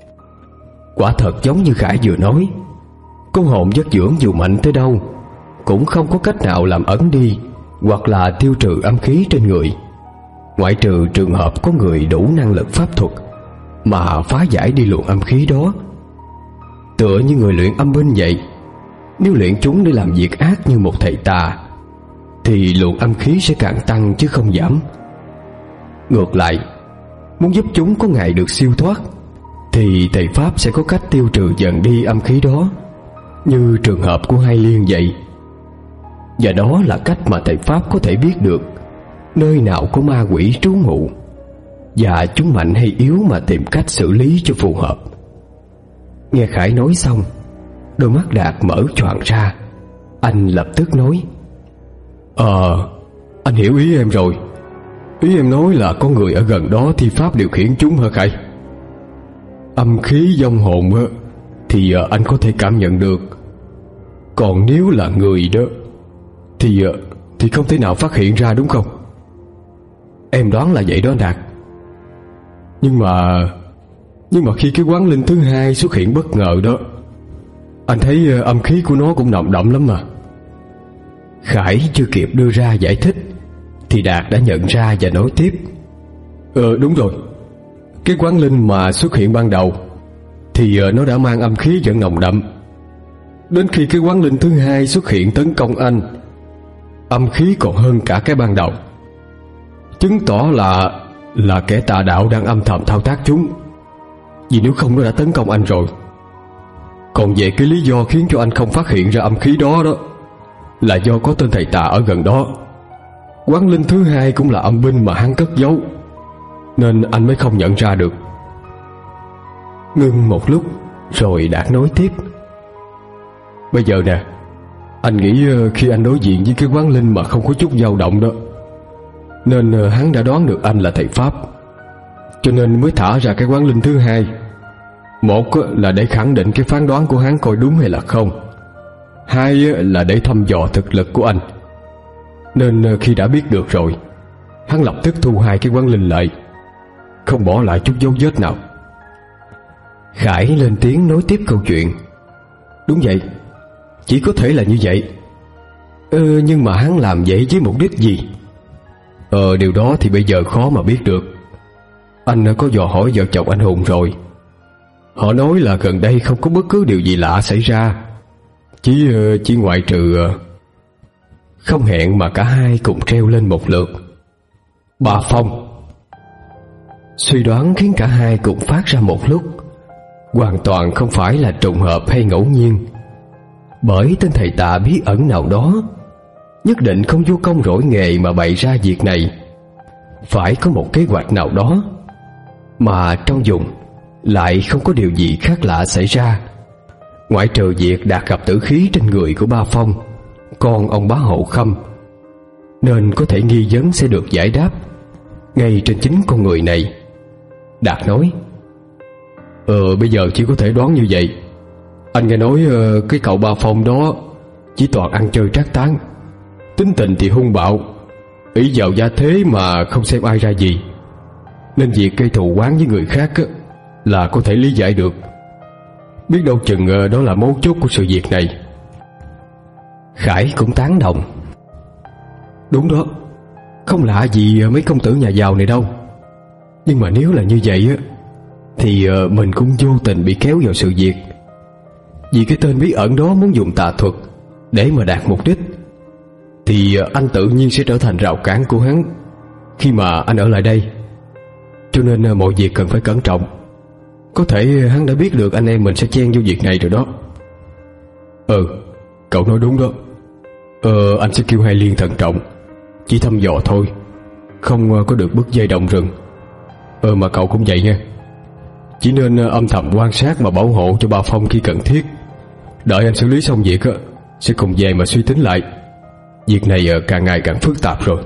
Quả thật giống như Khải vừa nói, con hồn vất dưỡng dù mạnh tới đâu cũng không có cách nào làm ẩn đi hoặc là tiêu trừ âm khí trên người, ngoại trừ trường hợp có người đủ năng lực pháp thuật mà phá giải đi luồng âm khí đó. Tựa như người luyện âm binh vậy, nếu luyện chúng để làm việc ác như một thầy tà, thì luồng âm khí sẽ càng tăng chứ không giảm. Ngược lại, muốn giúp chúng có ngày được siêu thoát, thì thầy pháp sẽ có cách tiêu trừ dần đi âm khí đó, như trường hợp của Hai Liên vậy. Và đó là cách mà thầy pháp có thể biết được nơi nào có ma quỷ trú ngụ, và chúng mạnh hay yếu mà tìm cách xử lý cho phù hợp. Nghe Khải nói xong, đôi mắt Đạt mở choàng ra. Anh lập tức nói: Ờ, anh hiểu ý em rồi. Ý em nói là có người ở gần đó thi pháp điều khiển chúng hả Khải? Âm khí vong hồn thì anh có thể cảm nhận được, còn nếu là người đó Thì Thì không thể nào phát hiện ra đúng không? Em đoán là vậy đó anh Đạt. Nhưng mà Nhưng mà khi cái Quán Linh thứ hai xuất hiện bất ngờ đó, anh thấy âm khí của nó cũng nồng đậm lắm mà. Khải chưa kịp đưa ra giải thích thì Đạt đã nhận ra và nói tiếp: Ờ đúng rồi, cái Quán Linh mà xuất hiện ban đầu thì nó đã mang âm khí vẫn nồng đậm. Đến khi cái Quán Linh thứ hai xuất hiện tấn công anh, âm khí còn hơn cả cái ban đầu, chứng tỏ là là kẻ tà đạo đang âm thầm thao tác chúng, vì nếu không nó đã tấn công anh rồi. Còn về cái lý do khiến cho anh không phát hiện ra âm khí đó đó là do có tên thầy tà ở gần đó. Quán linh thứ hai cũng là âm binh mà hắn cất giấu, nên anh mới không nhận ra được. Ngưng một lúc rồi Đạt nói tiếp: Bây giờ nè, anh nghĩ khi anh đối diện với cái quán linh mà không có chút dao động đó, nên hắn đã đoán được anh là thầy Pháp, cho nên mới thả ra cái quán linh thứ hai. Một là để khẳng định cái phán đoán của hắn coi đúng hay là không, hai là để thăm dò thực lực của anh. Nên khi đã biết được rồi, hắn lập tức thu hai cái quán linh lại, không bỏ lại chút dấu vết nào. Khải lên tiếng nói tiếp câu chuyện: Đúng vậy, chỉ có thể là như vậy. Ờ, nhưng mà hắn làm vậy với mục đích gì? Ờ, điều đó thì bây giờ khó mà biết được. Anh có dò hỏi vợ chồng anh Hùng rồi. Họ nói là gần đây không có bất cứ điều gì lạ xảy ra, Chỉ chỉ ngoại trừ... Không hẹn mà cả hai cùng treo lên một lượt: Bà Phong. Suy đoán khiến cả hai cùng phát ra một lúc, hoàn toàn không phải là trùng hợp hay ngẫu nhiên. Bởi tên thầy tà bí ẩn nào đó nhất định không vô công rỗi nghề mà bày ra việc này. Phải có một kế hoạch nào đó, mà trong vùng lại không có điều gì khác lạ xảy ra, ngoại trừ việc Đạt gặp tử khí trên người của Ba Phong, con ông bá hộ Khâm. Nên có thể nghi vấn sẽ được giải đáp ngay trên chính con người này. Đạt nói: Ờ bây giờ chỉ có thể đoán như vậy. Anh nghe nói uh, cái cậu Ba Phong đó chỉ toàn ăn chơi trác tán, tính tình thì hung bạo, ỷ vào gia thế mà không xem ai ra gì, nên việc gây thù oán với người khác á, là có thể lý giải được. Biết đâu chừng uh, đó là mấu chốt của sự việc này. Khải cũng tán đồng: Đúng đó, không lạ gì mấy công tử nhà giàu này đâu. Nhưng mà nếu là như vậy á, thì uh, mình cũng vô tình bị kéo vào sự việc. Vì cái tên bí ẩn đó muốn dùng tà thuật để mà đạt mục đích, thì uh, anh tự nhiên sẽ trở thành rào cản của hắn khi mà anh ở lại đây. Cho nên uh, mọi việc cần phải cẩn trọng. Có thể hắn đã biết được anh em mình sẽ chen vô việc này rồi đó. Ừ, cậu nói đúng đó. Ờ, anh sẽ kêu Hai Liên thận trọng, chỉ thăm dò thôi, không uh, có được bứt dây động rừng. Ờ mà cậu cũng vậy nha, chỉ nên uh, âm thầm quan sát mà bảo hộ cho Ba Phong khi cần thiết. Đợi anh xử lý xong việc á, sẽ cùng về mà suy tính lại. Việc này uh, càng ngày càng phức tạp rồi.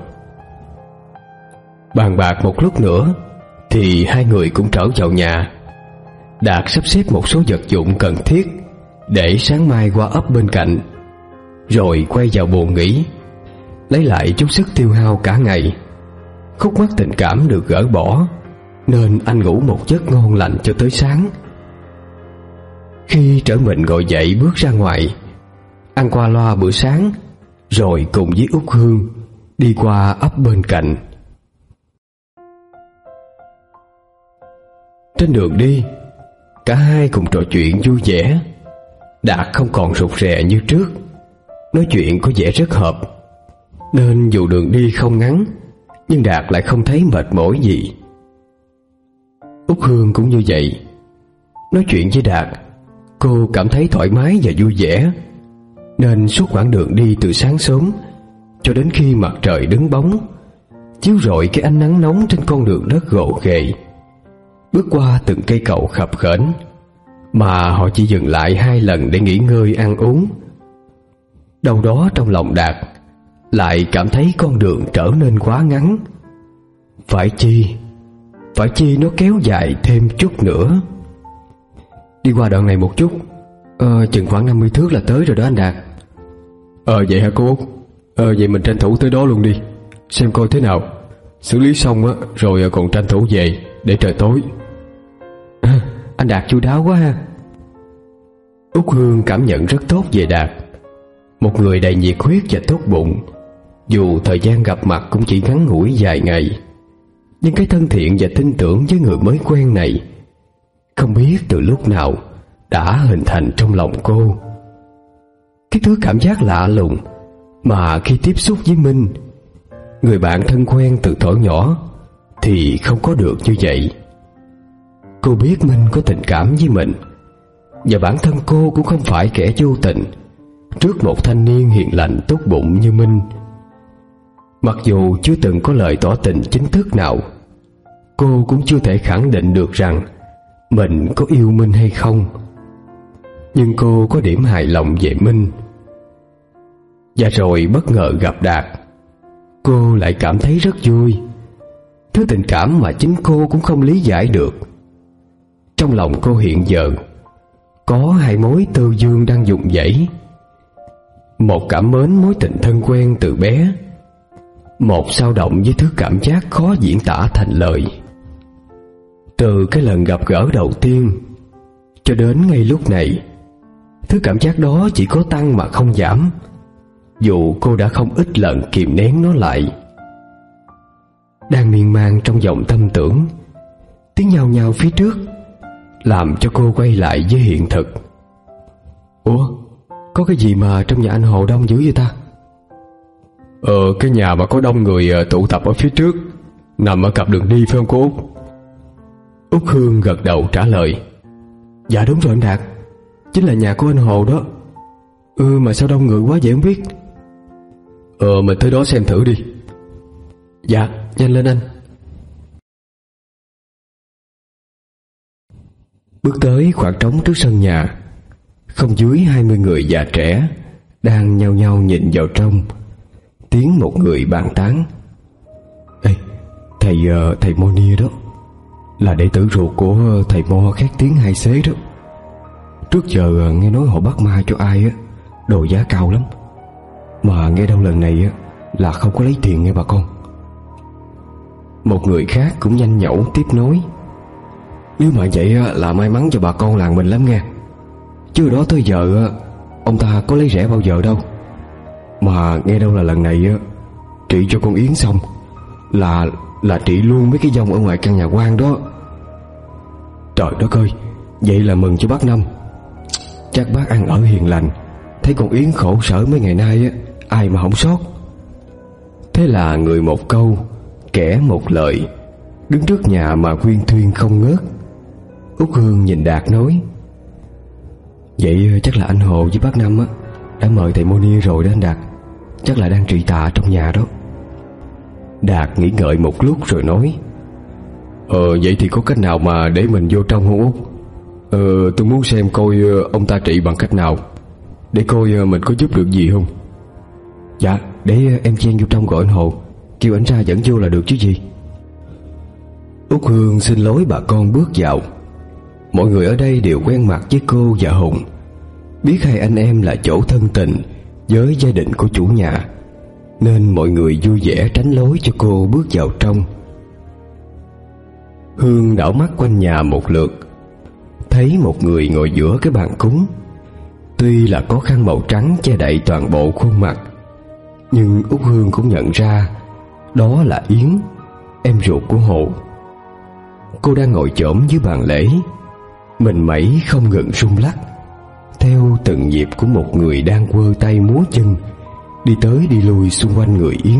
Bàn bạc một lúc nữa thì hai người cũng trở vào nhà. Đạt sắp xếp một số vật dụng cần thiết để sáng mai qua ấp bên cạnh, rồi quay vào buồng nghỉ, lấy lại chút sức tiêu hao cả ngày. Khúc mắc tình cảm được gỡ bỏ, nên anh ngủ một giấc ngon lành cho tới sáng. Khi trở mình ngồi dậy bước ra ngoài, ăn qua loa bữa sáng, rồi cùng với Út Hương đi qua ấp bên cạnh. Trên đường đi, cả hai cùng trò chuyện vui vẻ. Đạt không còn rụt rè như trước, nói chuyện có vẻ rất hợp, nên dù đường đi không ngắn, nhưng Đạt lại không thấy mệt mỏi gì. Út Hương cũng như vậy. Nói chuyện với Đạt, cô cảm thấy thoải mái và vui vẻ, nên suốt quãng đường đi từ sáng sớm cho đến khi mặt trời đứng bóng, chiếu rọi cái ánh nắng nóng trên con đường đất gồ ghề, bước qua từng cây cầu khập khểnh, mà họ chỉ dừng lại hai lần để nghỉ ngơi ăn uống. Đâu đó trong lòng Đạt lại cảm thấy con đường trở nên quá ngắn. Phải chi Phải chi nó kéo dài thêm chút nữa. Đi qua đoạn này một chút, ờ, chừng khoảng năm mươi thước là tới rồi đó anh Đạt. Ờ vậy hả cô Út? Ờ vậy mình tranh thủ tới đó luôn đi, xem coi thế nào. Xử lý xong á, rồi còn tranh thủ về để trời tối. À, anh Đạt chu đáo quá ha. Út Hương cảm nhận rất tốt về Đạt, một người đầy nhiệt huyết và tốt bụng. Dù thời gian gặp mặt cũng chỉ ngắn ngủi vài ngày, nhưng cái thân thiện và tin tưởng với người mới quen này không biết từ lúc nào đã hình thành trong lòng cô. Cái thứ cảm giác lạ lùng mà khi tiếp xúc với Minh, người bạn thân quen từ thuở nhỏ, thì không có được như vậy. Cô biết Minh có tình cảm với mình, và bản thân cô cũng không phải kẻ vô tình trước một thanh niên hiền lành tốt bụng như Minh. Mặc dù chưa từng có lời tỏ tình chính thức nào, cô cũng chưa thể khẳng định được rằng mình có yêu Minh hay không. Nhưng cô có điểm hài lòng về Minh. Và rồi bất ngờ gặp Đạt, cô lại cảm thấy rất vui. Thứ tình cảm mà chính cô cũng không lý giải được. Trong lòng cô hiện giờ có hai mối tư dương đang vùng vẫy. Một cảm mến mối tình thân quen từ bé, một dao động với thứ cảm giác khó diễn tả thành lời. Từ cái lần gặp gỡ đầu tiên cho đến ngay lúc này, thứ cảm giác đó chỉ có tăng mà không giảm, dù cô đã không ít lần kìm nén nó lại. Đang miên man trong dòng tâm tưởng, tiếng nhao nhao phía trước làm cho cô quay lại với hiện thực. Ủa, có cái gì mà trong nhà anh Hồ đông dữ vậy ta? Ờ, cái nhà mà có đông người tụ tập ở phía trước, nằm ở cặp đường đi phải không cô Út? Út Hương gật đầu trả lời. Dạ đúng rồi anh Đạt, chính là nhà của anh Hồ đó. Ừ, mà sao đông người quá vậy không biết. Ờ, mình tới đó xem thử đi. Dạ, nhanh lên anh. Bước tới khoảng trống trước sân nhà, không dưới hai mươi người già trẻ đang nhao nhao nhìn vào trong. Tiếng một người bàn tán. Ê, thầy thầy Moni đó, là đệ tử ruột của thầy Mo khét tiếng hai xế đó. Trước giờ nghe nói họ bắt ma cho ai á, đồ giá cao lắm. Mà nghe đâu lần này á là không có lấy tiền nghe bà con. Một người khác cũng nhanh nhẩu tiếp nối. Nếu mà vậy á là may mắn cho bà con làng mình lắm nghe. Chứ đó tới giờ á, ông ta có lấy rẻ bao giờ đâu. Mà nghe đâu là lần này á trị cho con Yến xong Là là trị luôn mấy cái dông ở ngoài căn nhà quan đó. Trời đất ơi, vậy là mừng cho bác Năm. Chắc bác ăn ở hiền lành, thấy con Yến khổ sở mấy ngày nay á, ai mà không sót. Thế là người một câu, kẻ một lời, đứng trước nhà mà huyên thuyên không ngớt. Út Hương nhìn Đạt nói. Vậy chắc là anh Hồ với bác Năm á đã mời thầy Moni rồi đó anh Đạt. Chắc là đang trị tà trong nhà đó. Đạt nghĩ ngợi một lúc rồi nói. Ờ vậy thì có cách nào mà để mình vô trong không Út? Ờ tôi muốn xem coi ông ta trị bằng cách nào, để coi mình có giúp được gì không. Dạ, để em chen vô trong gọi anh Hồ, kêu ảnh ra dẫn vô là được chứ gì. Út Hương xin lỗi bà con bước vào. Mọi người ở đây đều quen mặt với cô và Hùng, biết hai anh em là chỗ thân tình với gia đình của chủ nhà, nên mọi người vui vẻ tránh lối cho cô bước vào trong. Hương đảo mắt quanh nhà một lượt, thấy một người ngồi giữa cái bàn cúng. Tuy là có khăn màu trắng che đậy toàn bộ khuôn mặt, nhưng Út Hương cũng nhận ra đó là Yến, em ruột của Hồ. Cô đang ngồi chổm dưới bàn lễ, mình mẩy không ngừng rung lắc theo từng nhịp của một người đang quơ tay múa chân đi tới đi lui xung quanh người Yến.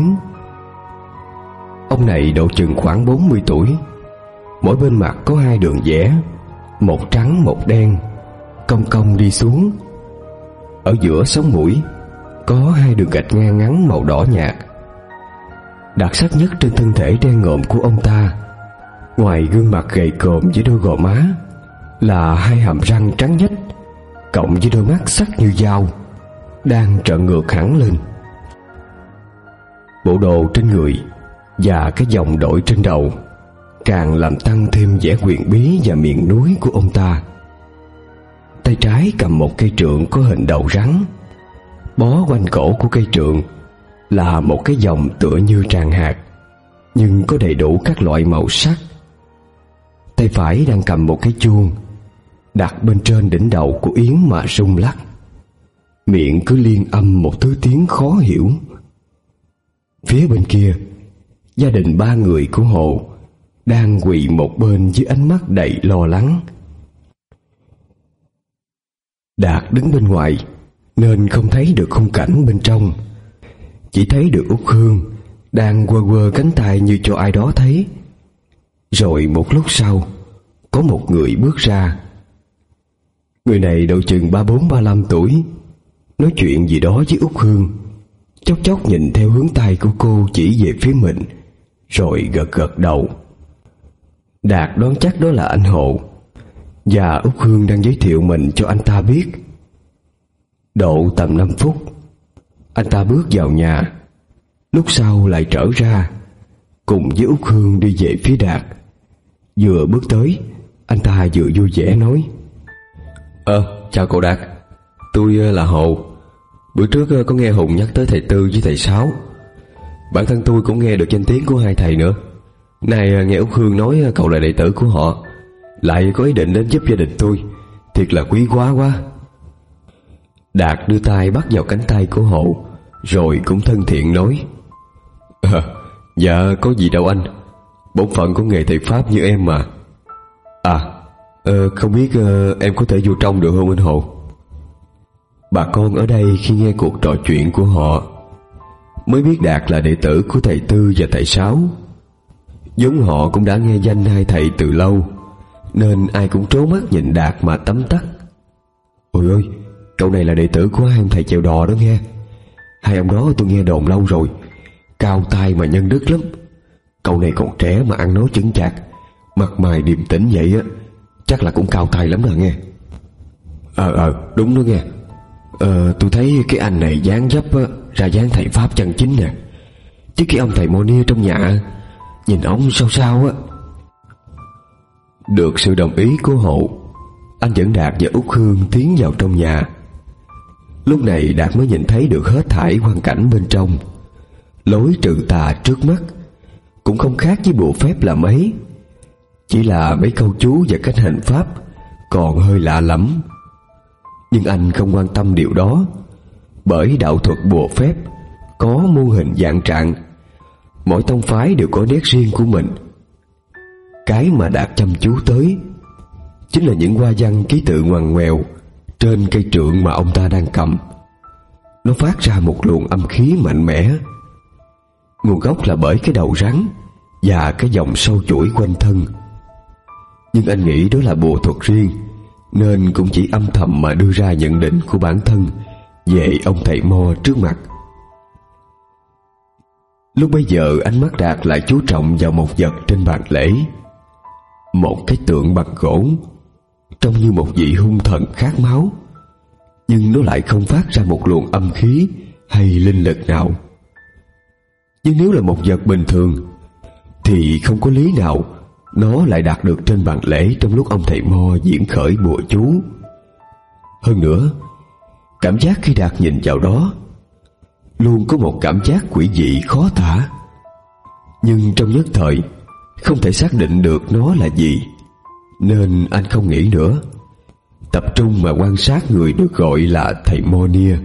Ông này độ chừng khoảng bốn mươi tuổi, mỗi bên mặt có hai đường vẽ, một trắng một đen, cong cong đi xuống. Ở giữa sống mũi có hai đường gạch ngang ngắn màu đỏ nhạt. Đặc sắc nhất trên thân thể đen ngòm của ông ta, ngoài gương mặt gầy còm với đôi gò má, là hai hàm răng trắng nhách cộng với đôi mắt sắc như dao đang trợn ngược hẳn lên. Bộ đồ trên người và cái vòng đội trên đầu càng làm tăng thêm vẻ huyền bí và miệng núi của ông ta. Tay trái cầm một cây trượng có hình đầu rắn, bó quanh cổ của cây trượng là một cái vòng tựa như tràng hạt, nhưng có đầy đủ các loại màu sắc. Tay phải đang cầm một cái chuông đặt bên trên đỉnh đầu của Yến mà rung lắc, miệng cứ liên âm một thứ tiếng khó hiểu. Phía bên kia, gia đình ba người của Hồ đang quỳ một bên với ánh mắt đầy lo lắng. Đạt đứng bên ngoài nên không thấy được khung cảnh bên trong, chỉ thấy được Út Hương đang quơ quơ cánh tay như cho ai đó thấy, Rồi một lúc sau, có một người bước ra. Người này độ chừng ba bốn ba lăm tuổi, nói chuyện gì đó với Út Hương, chốc chốc nhìn theo hướng tay của cô chỉ về phía mình, rồi gật gật đầu. Đạt đoán chắc đó là anh Hộ, và Út Hương đang giới thiệu mình cho anh ta biết. Độ tầm năm phút, anh ta bước vào nhà, lúc sau lại trở ra, cùng với Út Hương đi về phía Đạt. Vừa bước tới, anh ta vừa vui vẻ nói: Ờ, chào cậu Đạt, tôi là Hộ. Bữa trước có nghe Hùng nhắc tới thầy Tư với thầy Sáu. Bản thân tôi cũng nghe được danh tiếng của hai thầy nữa. Nay nghe Út Hương nói cậu là đệ tử của họ, lại có ý định đến giúp gia đình tôi, thiệt là quý quá quá. Đạt đưa tay bắt vào cánh tay của Hộ, rồi cũng thân thiện nói: à, Dạ có gì đâu anh, bổn phận của nghề thầy Pháp như em mà. À ờ, không biết ờ, em có thể vô trong được không anh Hộ? Bà con ở đây khi nghe cuộc trò chuyện của họ mới biết Đạt là đệ tử của thầy Tư và thầy Sáu. Giống họ cũng đã nghe danh hai thầy từ lâu, nên ai cũng trố mắt nhìn Đạt mà tấm tắc. Ôi ơi, cậu này là đệ tử của hai ông thầy chèo đò đó nghe. Hai ông đó tôi nghe đồn lâu rồi, cao tay mà nhân đức lắm. Cậu này còn trẻ mà ăn nói chững chạc, mặt mày điềm tĩnh vậy á, chắc là cũng cao tay lắm rồi nghe. Ờ ờ đúng đó nghe. Ờ tôi thấy cái anh này dáng dấp á, ra dáng thầy Pháp chân chính nè. Chứ cái ông thầy Mô Nia trong nhà, nhìn ông sao sao á. Được sự đồng ý của Hộ, anh dẫn Đạt và Út Hương tiến vào trong nhà. Lúc này Đạt mới nhìn thấy được hết thảy hoàn cảnh bên trong. Lối trừ tà trước mắt cũng không khác với bùa phép là mấy, chỉ là mấy câu chú và cách hành pháp còn hơi lạ lắm. Nhưng anh không quan tâm điều đó, bởi đạo thuật bùa phép có muôn hình vạn trạng, mỗi tông phái đều có nét riêng của mình. Cái mà Đạt chăm chú tới chính là những hoa văn ký tự ngoằn ngoèo trên cây trượng mà ông ta đang cầm. Nó phát ra một luồng âm khí mạnh mẽ. Nguồn gốc là bởi cái đầu rắn và cái dòng sâu chuỗi quanh thân. Nhưng anh nghĩ đó là bùa thuật riêng, nên cũng chỉ âm thầm mà đưa ra nhận định của bản thân về ông thầy Mo trước mặt. Lúc bấy giờ ánh mắt Đạt lại chú trọng vào một vật trên bàn lễ. Một cái tượng bằng gỗ, trông như một vị hung thần khát máu, nhưng nó lại không phát ra một luồng âm khí hay linh lực nào. Nhưng nếu là một vật bình thường thì không có lý nào nó lại đạt được trên bàn lễ trong lúc ông thầy Mo diễn khởi bùa chú. Hơn nữa, cảm giác khi Đạt nhìn vào đó luôn có một cảm giác quỷ dị khó tả, nhưng trong nhất thời không thể xác định được nó là gì, nên anh không nghĩ nữa, tập trung mà quan sát người được gọi là thầy Mô Nia.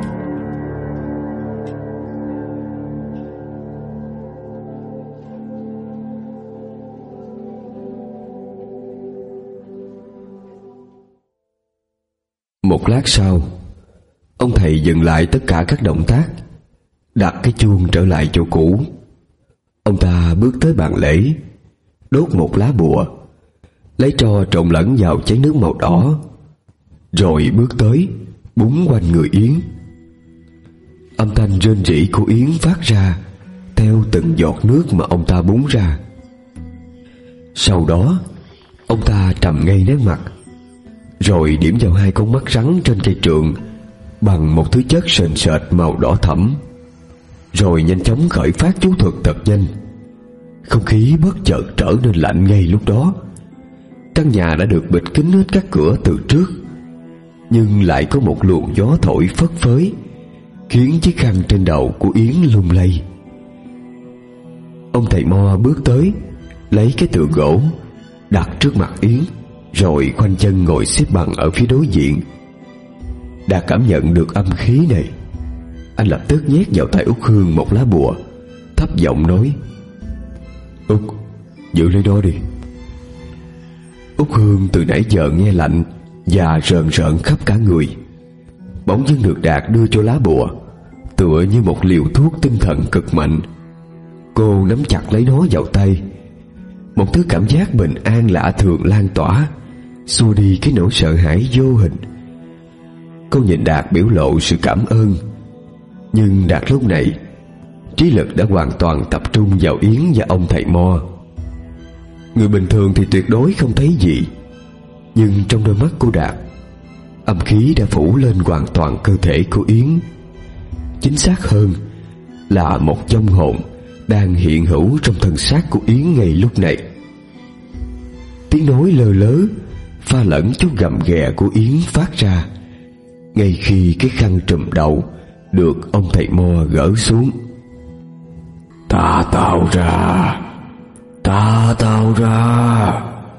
Một lát sau, ông thầy dừng lại tất cả các động tác, đặt cái chuông trở lại chỗ cũ. Ông ta bước tới bàn lễ, đốt một lá bùa, lấy tro trộn lẫn vào chén nước màu đỏ, rồi bước tới búng quanh người Yến. Âm thanh rên rỉ của Yến phát ra theo từng giọt nước mà ông ta búng ra. Sau đó, ông ta trầm ngây nét mặt, rồi điểm vào hai con mắt rắn trên cây trượng bằng một thứ chất sền sệt màu đỏ thẫm, rồi nhanh chóng khởi phát chú thuật thật nhanh. Không khí bất chợt trở nên lạnh ngay lúc đó. Căn nhà đã được bịt kín hết các cửa từ trước, nhưng lại có một luồng gió thổi phất phới, khiến chiếc khăn trên đầu của Yến lung lay. Ông thầy Mo bước tới, lấy cái tượng gỗ đặt trước mặt Yến, rồi khoanh chân ngồi xếp bằng ở phía đối diện. Đã cảm nhận được âm khí này, anh lập tức nhét vào tay Út Hương một lá bùa, thấp giọng nói: Út, giữ lấy đó đi. Út Hương từ nãy giờ nghe lạnh và rờn rợn khắp cả người, bỗng dưng được Đạt đưa cho lá bùa, tựa như một liều thuốc tinh thần cực mạnh. Cô nắm chặt lấy nó vào tay, một thứ cảm giác bình an lạ thường lan tỏa, xua đi cái nỗi sợ hãi vô hình. Cô nhìn Đạt biểu lộ sự cảm ơn, nhưng Đạt lúc này trí lực đã hoàn toàn tập trung vào Yến và ông thầy Mo. Người bình thường thì tuyệt đối không thấy gì, nhưng trong đôi mắt của Đạt, âm khí đã phủ lên hoàn toàn cơ thể của Yến. Chính xác hơn là một vong hồn đang hiện hữu trong thân xác của Yến ngay lúc này. Tiếng nói lơ lớ pha lẫn chút gầm ghè của Yến phát ra ngay khi cái khăn trùm đầu được ông thầy Mo gỡ xuống. Ta tạo ra, ta tạo ra.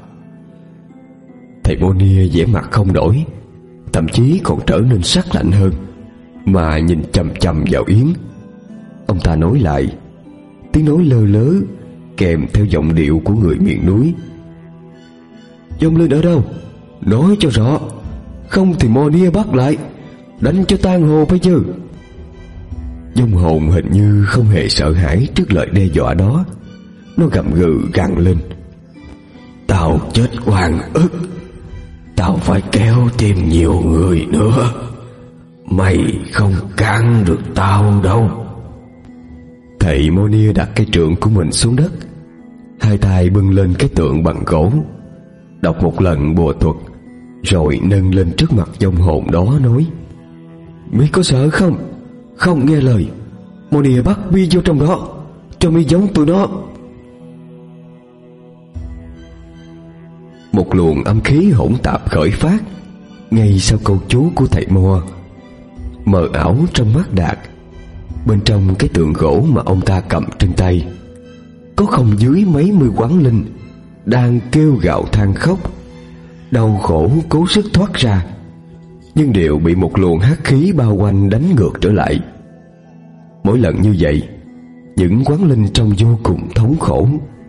Thầy Mo Nia vẻ mặt không đổi, thậm chí còn trở nên sắc lạnh hơn, mà nhìn chằm chằm vào Yến. Ông ta nói lại, tiếng nói lơ lớ kèm theo giọng điệu của người miền núi. Vong linh ở đâu? Nói cho rõ, không thì Mo Nia bắt lại, đánh cho tan hồn phải chứ. Vong hồn hình như không hề sợ hãi trước lời đe dọa đó. Nó gầm gừ gằn lên. Tao chết oan ức, tao phải kéo thêm nhiều người nữa. Mày không cản được tao đâu. Thầy Mo Nia đặt cây trượng của mình xuống đất, hai tay bưng lên cái tượng bằng gỗ, đọc một lần bùa thuật, rồi nâng lên trước mặt vong hồn đó nói: Mi có sợ không? Không nghe lời, Mo Nia bắt Mi vô trong đó, cho Mi giống tụi nó. Một luồng âm khí hỗn tạp khởi phát ngay sau câu chú của thầy Mo. Mờ ảo trong mắt Đạt, bên trong cái tượng gỗ mà ông ta cầm trên tay, có không dưới mấy mươi quán linh đang kêu gào than khóc, đau khổ cố sức thoát ra, nhưng đều bị một luồng hắc khí bao quanh đánh ngược trở lại. Mỗi lần như vậy, những quán linh trông vô cùng thống khổ.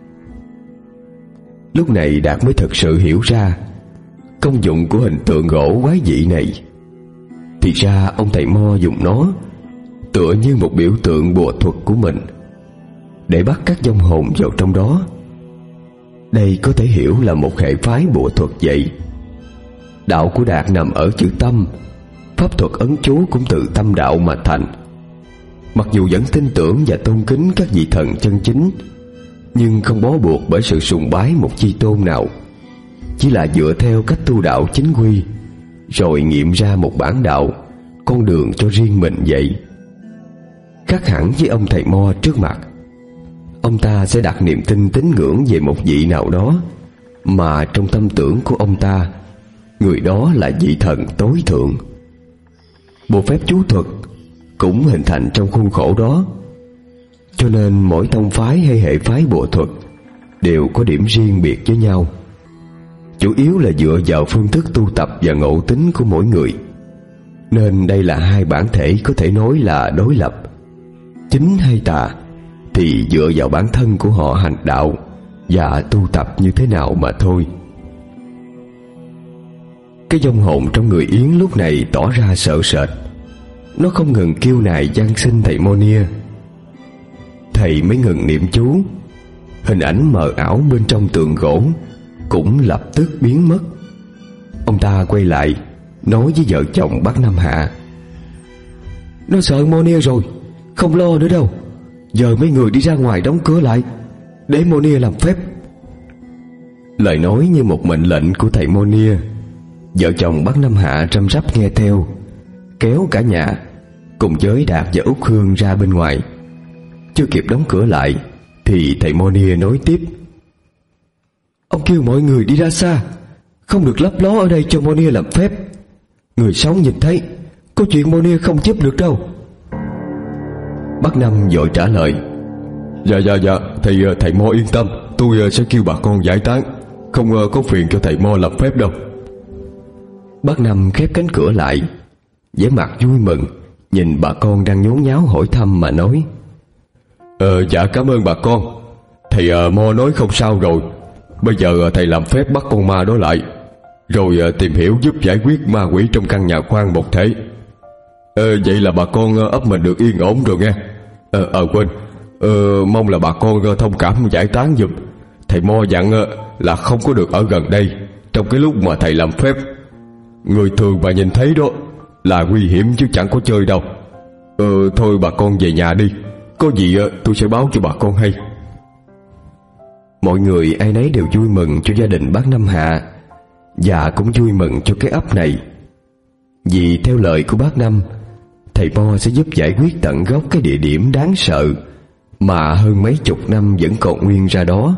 Lúc này Đạt mới thật sự hiểu ra công dụng của hình tượng gỗ quái dị này. Thì ra ông thầy Mo dùng nó tựa như một biểu tượng bùa thuật của mình, để bắt các vong hồn vào trong đó. Đây có thể hiểu là một hệ phái bùa thuật vậy. Đạo của Đạt nằm ở chữ tâm, pháp thuật ấn chú cũng từ tâm đạo mà thành. Mặc dù vẫn tin tưởng và tôn kính các vị thần chân chính, nhưng không bó buộc bởi sự sùng bái một chi tôn nào, chỉ là dựa theo cách tu đạo chính quy, rồi nghiệm ra một bản đạo, con đường cho riêng mình vậy. Khác hẳn với ông thầy Mo trước mặt, ông ta sẽ đặt niềm tin tín ngưỡng về một vị nào đó, mà trong tâm tưởng của ông ta, người đó là vị thần tối thượng. Bộ phép chú thuật cũng hình thành trong khuôn khổ đó. Cho nên mỗi tông phái hay hệ phái bộ thuật đều có điểm riêng biệt với nhau, chủ yếu là dựa vào phương thức tu tập và ngộ tính của mỗi người. Nên đây là hai bản thể có thể nói là đối lập. Chính hay tà thì dựa vào bản thân của họ hành đạo và tu tập như thế nào mà thôi. Cái vong hồn trong người Yến lúc này tỏ ra sợ sệt. Nó không ngừng kêu nài van xin thầy Mo Nia. Thầy mới ngừng niệm chú. Hình ảnh mờ ảo bên trong tượng gỗ cũng lập tức biến mất. Ông ta quay lại nói với vợ chồng bác Nam Hạ: Nó sợ Mo Nia rồi, không lo nữa đâu. Giờ mấy người đi ra ngoài đóng cửa lại, để Mo Nia làm phép. Lời nói như một mệnh lệnh của thầy Mo Nia. Vợ chồng bác Nam Hạ răm rắp nghe theo, kéo cả nhà cùng với Đạt và Út Hương ra bên ngoài. Chưa kịp đóng cửa lại thì thầy Mo Nia nói tiếp: Ông kêu mọi người đi ra xa, không được lấp ló ở đây cho Mo Nia làm phép. Người sống nhìn thấy, có chuyện Mo Nia không giúp được đâu. Bác Năm vội trả lời: Dạ dạ dạ Thầy thầy Mo yên tâm, tôi sẽ kêu bà con giải tán, không có phiền cho thầy Mo làm phép đâu. Bác Năm khép cánh cửa lại, vẻ mặt vui mừng nhìn bà con đang nhốn nháo hỏi thăm mà nói: Ờ dạ cảm ơn bà con. Thầy uh, Mo nói không sao rồi. Bây giờ uh, thầy làm phép bắt con ma đó lại, rồi uh, tìm hiểu giúp giải quyết ma quỷ trong căn nhà khoan một thể. Ờ vậy là bà con uh, ấp mình được yên ổn rồi nghe. Ờ uh, uh, quên uh, mong là bà con uh, thông cảm giải tán giùm. Thầy Mo dặn là không có được ở gần đây trong cái lúc mà thầy làm phép. Người thường mà nhìn thấy đó là nguy hiểm chứ chẳng có chơi đâu. Ờ thôi bà con về nhà đi, có gì tôi sẽ báo cho bà con hay. Mọi người ai nấy đều vui mừng cho gia đình bác Năm Hạ, và cũng vui mừng cho cái ấp này. Vì theo lời của bác Năm, thầy Mo sẽ giúp giải quyết tận gốc cái địa điểm đáng sợ mà hơn mấy chục năm vẫn còn nguyên ra đó.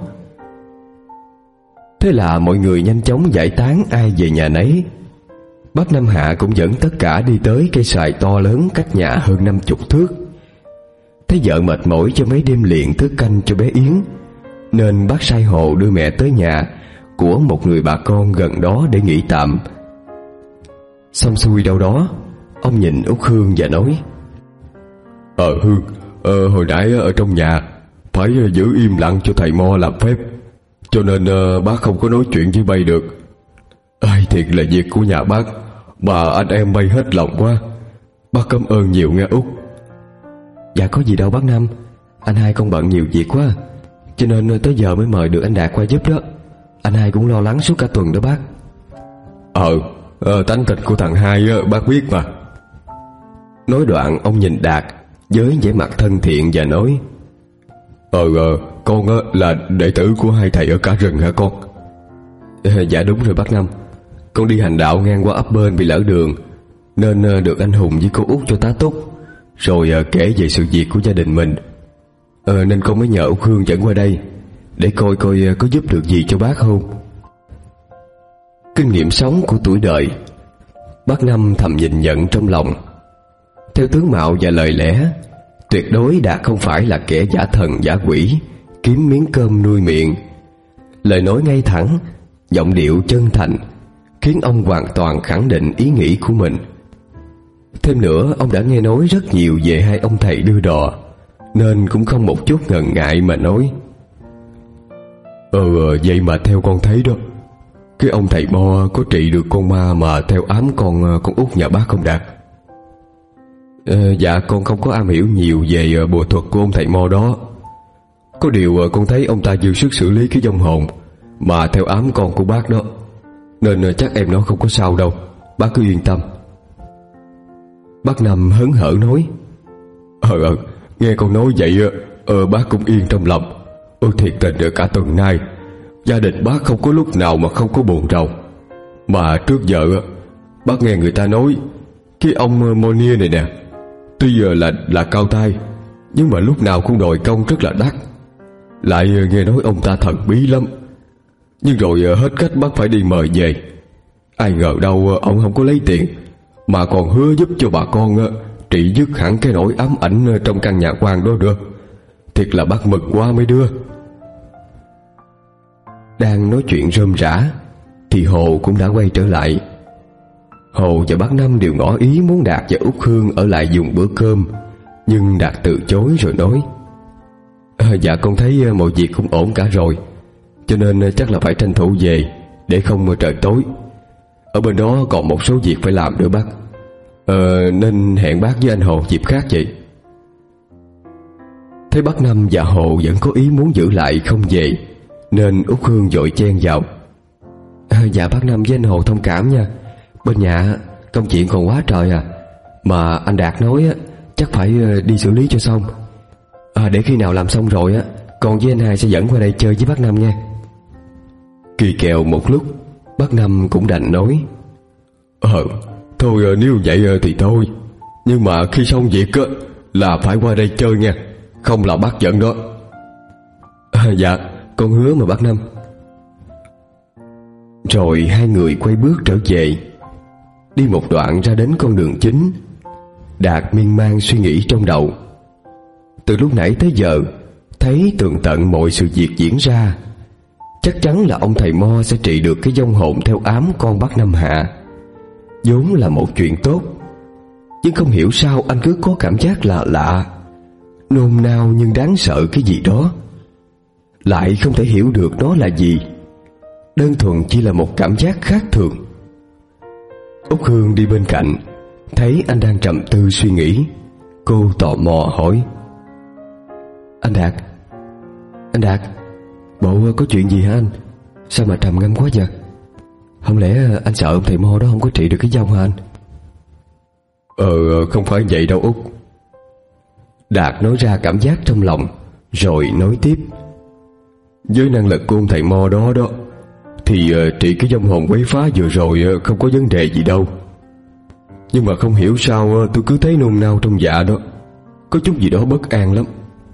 Thế là mọi người nhanh chóng giải tán ai về nhà nấy. Bác Năm Hạ cũng dẫn tất cả đi tới cây xoài to lớn cách nhà hơn năm chục thước. Thấy vợ mệt mỏi cho mấy đêm liền thức canh cho bé Yến, nên bác sai Hồ đưa mẹ tới nhà của một người bà con gần đó để nghỉ tạm. Xong xuôi đâu đó, ông nhìn Út Hương và nói: Ờ Hương, ờ, hồi nãy ở trong nhà phải giữ im lặng cho thầy Mo làm phép, cho nên uh, bác không có nói chuyện với bay được. Ai thiệt là việc của nhà bác mà anh em bay hết lòng quá. Bác cảm ơn nhiều nghe Út. Dạ có gì đâu bác Năm, anh hai con bận nhiều việc quá, cho nên tới giờ mới mời được anh Đạt qua giúp đó. Anh hai cũng lo lắng suốt cả tuần đó bác. Ờ, ờ tánh tình của thằng hai bác biết mà. Nói đoạn ông nhìn Đạt với vẻ mặt thân thiện và nói: Ờ, ờ con là đệ tử của hai thầy ở cả rừng hả con? Dạ đúng rồi bác Năm, con đi hành đạo ngang qua ấp bên bị lỡ đường, nên được anh Hùng với cô Út cho tá túc, rồi kể về sự việc của gia đình mình. Ờ, nên con mới nhờ Út Hương dẫn qua đây để coi coi có giúp được gì cho bác không. Kinh nghiệm sống của tuổi đời, bác Năm thầm nhìn nhận trong lòng. Theo tướng mạo và lời lẽ, tuyệt đối Đạt không phải là kẻ giả thần giả quỷ kiếm miếng cơm nuôi miệng. Lời nói ngay thẳng, giọng điệu chân thành khiến ông hoàn toàn khẳng định ý nghĩ của mình. Thêm nữa, ông đã nghe nói rất nhiều về hai ông thầy đưa đò, nên cũng không một chút ngần ngại mà nói: Ờ vậy mà theo con thấy đó, cái ông thầy Mo có trị được con ma mà theo ám con con Út nhà bác không Đạt? Ờ, dạ con không có am hiểu nhiều về bùa thuật của ông thầy Mo đó. Có điều con thấy ông ta dư sức xử lý cái vong hồn mà theo ám con của bác đó, nên chắc em nó không có sao đâu, bác cứ yên tâm. Bác Năm hớn hở nói: Ờ ờ nghe con nói vậy ờ, bác cũng yên trong lòng. Ơ thiệt tình cả tuần nay gia đình bác không có lúc nào mà không có buồn rầu. Mà trước giờ bác nghe người ta nói cái ông Monia này nè, tuy giờ là là cao tay, nhưng mà lúc nào cũng đòi công rất là đắt. Lại nghe nói ông ta thần bí lắm, nhưng rồi hết cách bác phải đi mời về. Ai ngờ đâu ông không có lấy tiền, mà còn hứa giúp cho bà con trị dứt hẳn cái nỗi ám ảnh trong căn nhà quan đó nữa. Thiệt là bác mừng quá mấy đứa. Đang nói chuyện rôm rả thì Hồ cũng đã quay trở lại. Hồ và bác Năm đều ngỏ ý muốn Đạt và Út Hương ở lại dùng bữa cơm, nhưng Đạt từ chối rồi nói: à, Dạ con thấy mọi việc cũng ổn cả rồi, cho nên chắc là phải tranh thủ về để không trời tối. Ở bên đó còn một số việc phải làm nữa bác. Ờ, nên hẹn bác với anh Hồ dịp khác vậy. Thấy bác Năm và Hồ vẫn có ý muốn giữ lại không về, nên Út Hương vội chen vào: à, Dạ bác Năm với anh Hồ thông cảm nha, bên nhà công chuyện còn quá trời à, mà anh Đạt nói á, chắc phải đi xử lý cho xong. À, để khi nào làm xong rồi á, con với anh hai sẽ dẫn qua đây chơi với bác Năm nha. Kỳ kèo một lúc, bác Năm cũng đành nói: Ờ, thôi nếu vậy thì thôi, nhưng mà khi xong việc á là phải qua đây chơi nha, không là bác giận đó. À, dạ con hứa mà bác Năm. Rồi hai người quay bước trở về. Đi một đoạn ra đến con đường chính, Đạt miên man suy nghĩ trong đầu. Từ lúc nãy tới giờ thấy tường tận mọi sự việc diễn ra, chắc chắn là ông thầy Mo sẽ trị được cái vong hồn theo ám con bác Năm Hạ, vốn là một chuyện tốt. Nhưng không hiểu sao anh cứ có cảm giác lạ lạ, nôn nao nhưng đáng sợ cái gì đó. Lại không thể hiểu được nó là gì, đơn thuần chỉ là một cảm giác khác thường. Út Hương đi bên cạnh, thấy anh đang trầm tư suy nghĩ, cô tò mò hỏi: Anh Đạt, anh Đạt, Bộ có chuyện gì hả anh? Sao mà trầm ngâm quá vậy? Không lẽ anh sợ ông thầy Mo đó không có trị được cái vong hả anh? Ờ không phải vậy đâu Út. Đạt nói ra cảm giác trong lòng, rồi nói tiếp. Với năng lực của ông thầy Mo đó đó thì uh, trị cái vong hồn quấy phá vừa rồi uh, không có vấn đề gì đâu. Nhưng mà không hiểu sao uh, tôi cứ thấy nôn nao trong dạ đó, có chút gì đó bất an lắm.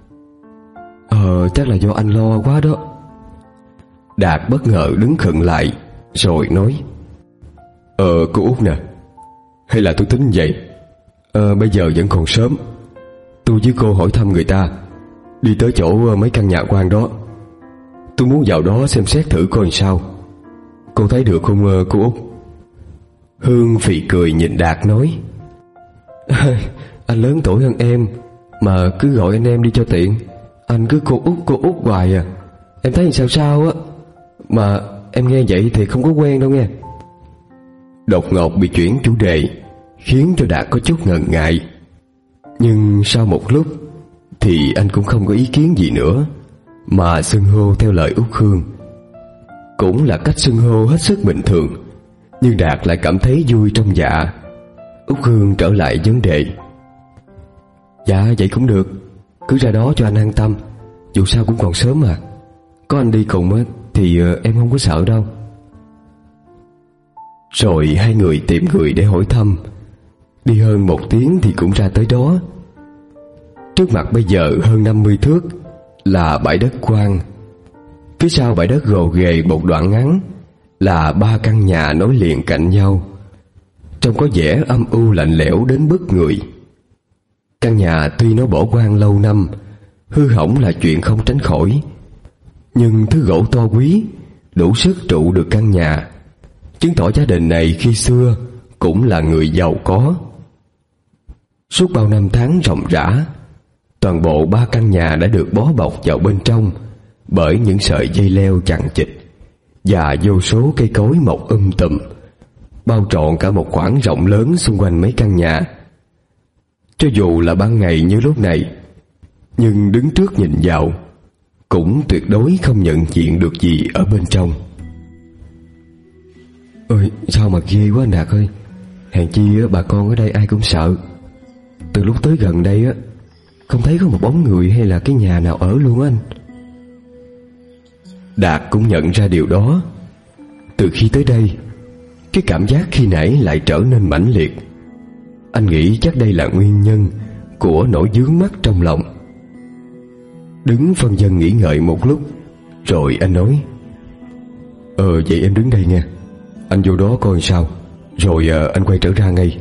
Ờ chắc là do anh lo quá đó. Đạt bất ngờ đứng khựng lại, rồi nói. Ờ cô Út nè, hay là tôi tính vậy. Ờ bây giờ vẫn còn sớm, tôi với cô hỏi thăm người ta, đi tới chỗ mấy căn nhà quan đó. Tôi muốn vào đó xem xét thử coi sao. Cô thấy được không cô Út? Hương phì cười nhìn Đạt nói. Anh lớn tuổi hơn em mà cứ gọi anh em đi cho tiện. Anh cứ cô Út cô Út hoài à. Em thấy sao sao á. Mà em nghe vậy thì không có quen đâu nghe. Đột ngột bị chuyển chủ đề khiến cho Đạt có chút ngần ngại. Nhưng sau một lúc thì anh cũng không có ý kiến gì nữa, mà xưng hô theo lời Út Hương. Cũng là cách xưng hô hết sức bình thường, nhưng Đạt lại cảm thấy vui trong dạ. Út Hương trở lại vấn đề. Dạ vậy cũng được, cứ ra đó cho anh an tâm. Dù sao cũng còn sớm mà. Có anh đi cùng á thì em không có sợ đâu. Rồi hai người tìm người để hỏi thăm. Đi hơn một tiếng thì cũng ra tới đó. Trước mặt bây giờ hơn năm mươi thước là bãi đất quan. Phía sau bãi đất gồ ghề một đoạn ngắn là ba căn nhà nối liền cạnh nhau, trông có vẻ âm u lạnh lẽo đến bức người. Căn nhà tuy nó bỏ hoang lâu năm, hư hỏng là chuyện không tránh khỏi, nhưng thứ gỗ to quý đủ sức trụ được căn nhà, chứng tỏ gia đình này khi xưa cũng là người giàu có. Suốt bao năm tháng ròng rã, toàn bộ ba căn nhà đã được bó bọc vào bên trong bởi những sợi dây leo chằng chịt và vô số cây cối mọc um tùm, bao trọn cả một khoảng rộng lớn xung quanh mấy căn nhà. Cho dù là ban ngày như lúc này, nhưng đứng trước nhìn vào cũng tuyệt đối không nhận diện được gì ở bên trong. Ôi sao mà ghê quá anh Đạt ơi. Hèn chi bà con ở đây ai cũng sợ. Từ lúc tới gần đây á, không thấy có một bóng người hay là cái nhà nào ở luôn anh. Đạt cũng nhận ra điều đó. Từ khi tới đây, cái cảm giác khi nãy lại trở nên mãnh liệt. Anh nghĩ chắc đây là nguyên nhân của nỗi vướng mắc trong lòng. Đứng phân vân nghĩ ngợi một lúc, rồi anh nói. Ờ vậy em đứng đây nha, anh vô đó coi sao, rồi uh, anh quay trở ra ngay.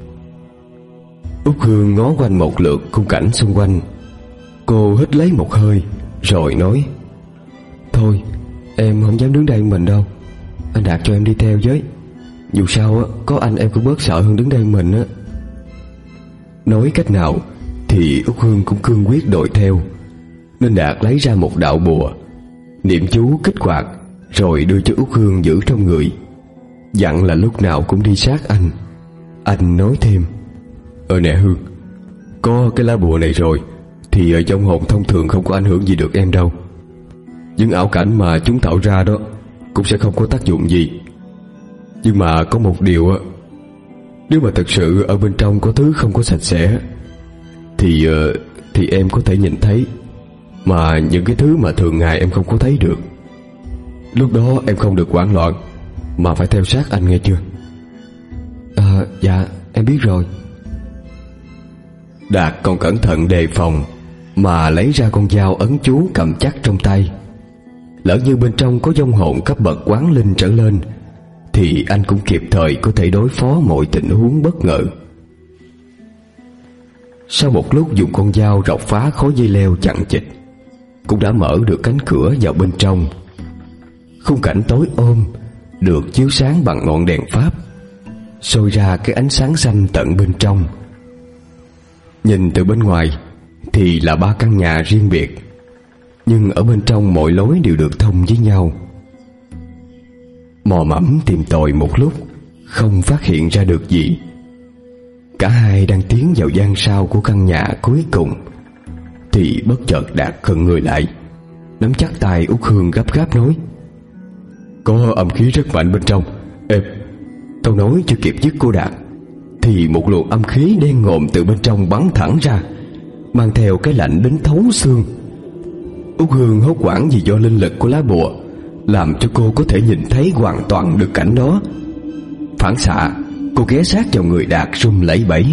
Út Hương ngó quanh một lượt khung cảnh xung quanh. Cô hít lấy một hơi, rồi nói. Thôi em không dám đứng đây mình đâu, anh Đạt cho em đi theo với. Dù sao á, có anh em cũng bớt sợ hơn đứng đây mình á. Nói cách nào thì Út Hương cũng cương quyết đội theo, nên Đạt lấy ra một đạo bùa, niệm chú kích hoạt, rồi đưa cho Út Hương giữ trong người, dặn là lúc nào cũng đi sát anh. Anh nói thêm. Ờ nè Hương, có cái lá bùa này rồi thì ở trong hồn thông thường không có ảnh hưởng gì được em đâu. Những ảo cảnh mà chúng tạo ra đó cũng sẽ không có tác dụng gì. Nhưng mà có một điều á, nếu mà thật sự ở bên trong có thứ không có sạch sẽ thì uh, thì em có thể nhìn thấy, mà những cái thứ mà thường ngày em không có thấy được. Lúc đó em không được hoảng loạn, mà phải theo sát anh nghe chưa? À, dạ em biết rồi. Đạt còn cẩn thận đề phòng mà lấy ra con dao ấn chú cầm chắc trong tay. Lỡ như bên trong có vong hồn cấp bậc quán linh trở lên thì anh cũng kịp thời có thể đối phó mọi tình huống bất ngờ. Sau một lúc dùng con dao rọc phá khối dây leo chằng chịt, cũng đã mở được cánh cửa vào bên trong. Khung cảnh tối ôm được chiếu sáng bằng ngọn đèn pháp, soi ra cái ánh sáng xanh tận bên trong. Nhìn từ bên ngoài thì là ba căn nhà riêng biệt, nhưng ở bên trong mọi lối đều được thông với nhau. Mò mẫm tìm tòi một lúc, không phát hiện ra được gì. Cả hai đang tiến vào gian sau của căn nhà cuối cùng thì bất chợt Đạt khựng người lại, nắm chắc tay Út Hương gấp gáp nói: "Có âm khí rất mạnh bên trong em." Câu nói chưa kịp dứt cô Đạt thì một luồng âm khí đen ngòm từ bên trong bắn thẳng ra, mang theo cái lạnh đến thấu xương. Út Hương hốt hoảng vì do linh lực của lá bùa làm cho cô có thể nhìn thấy hoàn toàn được cảnh đó. Phản xạ, cô ghé sát vào người Đạt run lẩy bẩy.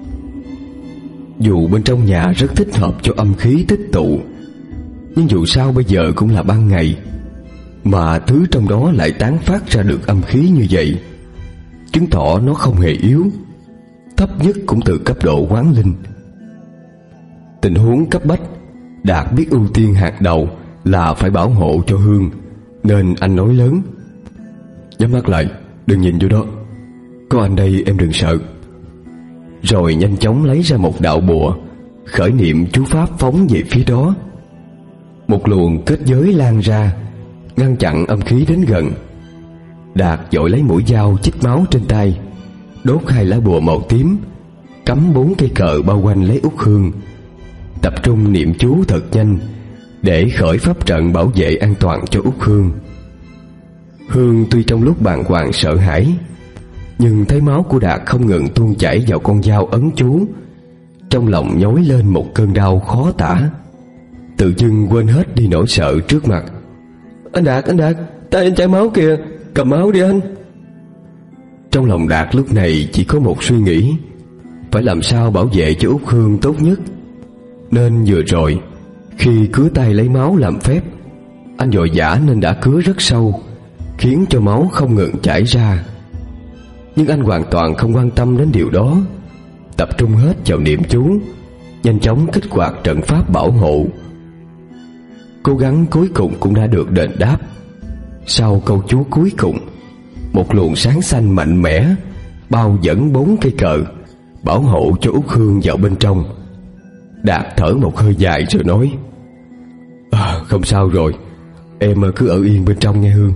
Dù bên trong nhà rất thích hợp cho âm khí tích tụ, nhưng dù sao bây giờ cũng là ban ngày, mà thứ trong đó lại tán phát ra được âm khí như vậy, chứng tỏ nó không hề yếu, thấp nhất cũng từ cấp độ quán linh. Tình huống cấp bách, Đạt biết ưu tiên hạt đầu là phải bảo hộ cho Hương, nên anh nói lớn: "Nhắm mắt lại, đừng nhìn vô đó. Có anh đây em đừng sợ." Rồi nhanh chóng lấy ra một đạo bùa, khởi niệm chú pháp phóng về phía đó. Một luồng kết giới lan ra, ngăn chặn âm khí đến gần. Đạt vội lấy mũi dao chích máu trên tay, đốt hai lá bùa màu tím, cắm bốn cây cờ bao quanh lấy Út Hương, tập trung niệm chú thật nhanh để khởi pháp trận bảo vệ an toàn cho Út Hương. Hương tuy trong lúc bàng hoàng sợ hãi, nhưng thấy máu của Đạt không ngừng tuôn chảy vào con dao ấn chú, trong lòng nhói lên một cơn đau khó tả, tự dưng quên hết đi nỗi sợ trước mặt. "Anh Đạt, anh Đạt, tay anh chảy máu kìa, cầm máu đi anh." Trong lòng Đạt lúc này chỉ có một suy nghĩ: phải làm sao bảo vệ cho Út Hương tốt nhất. Nên vừa rồi khi cứa tay lấy máu làm phép, anh vội vã nên đã cứa rất sâu, khiến cho máu không ngừng chảy ra. Nhưng anh hoàn toàn không quan tâm đến điều đó, tập trung hết vào niệm chú, nhanh chóng kích hoạt trận pháp bảo hộ. Cố gắng cuối cùng cũng đã được đền đáp. Sau câu chú cuối cùng, một luồng sáng xanh mạnh mẽ bao dẫn bốn cây cờ, bảo hộ cho Út Hương vào bên trong. Đạt thở một hơi dài rồi nói: à, "Không sao rồi, em cứ ở yên bên trong nghe Hương."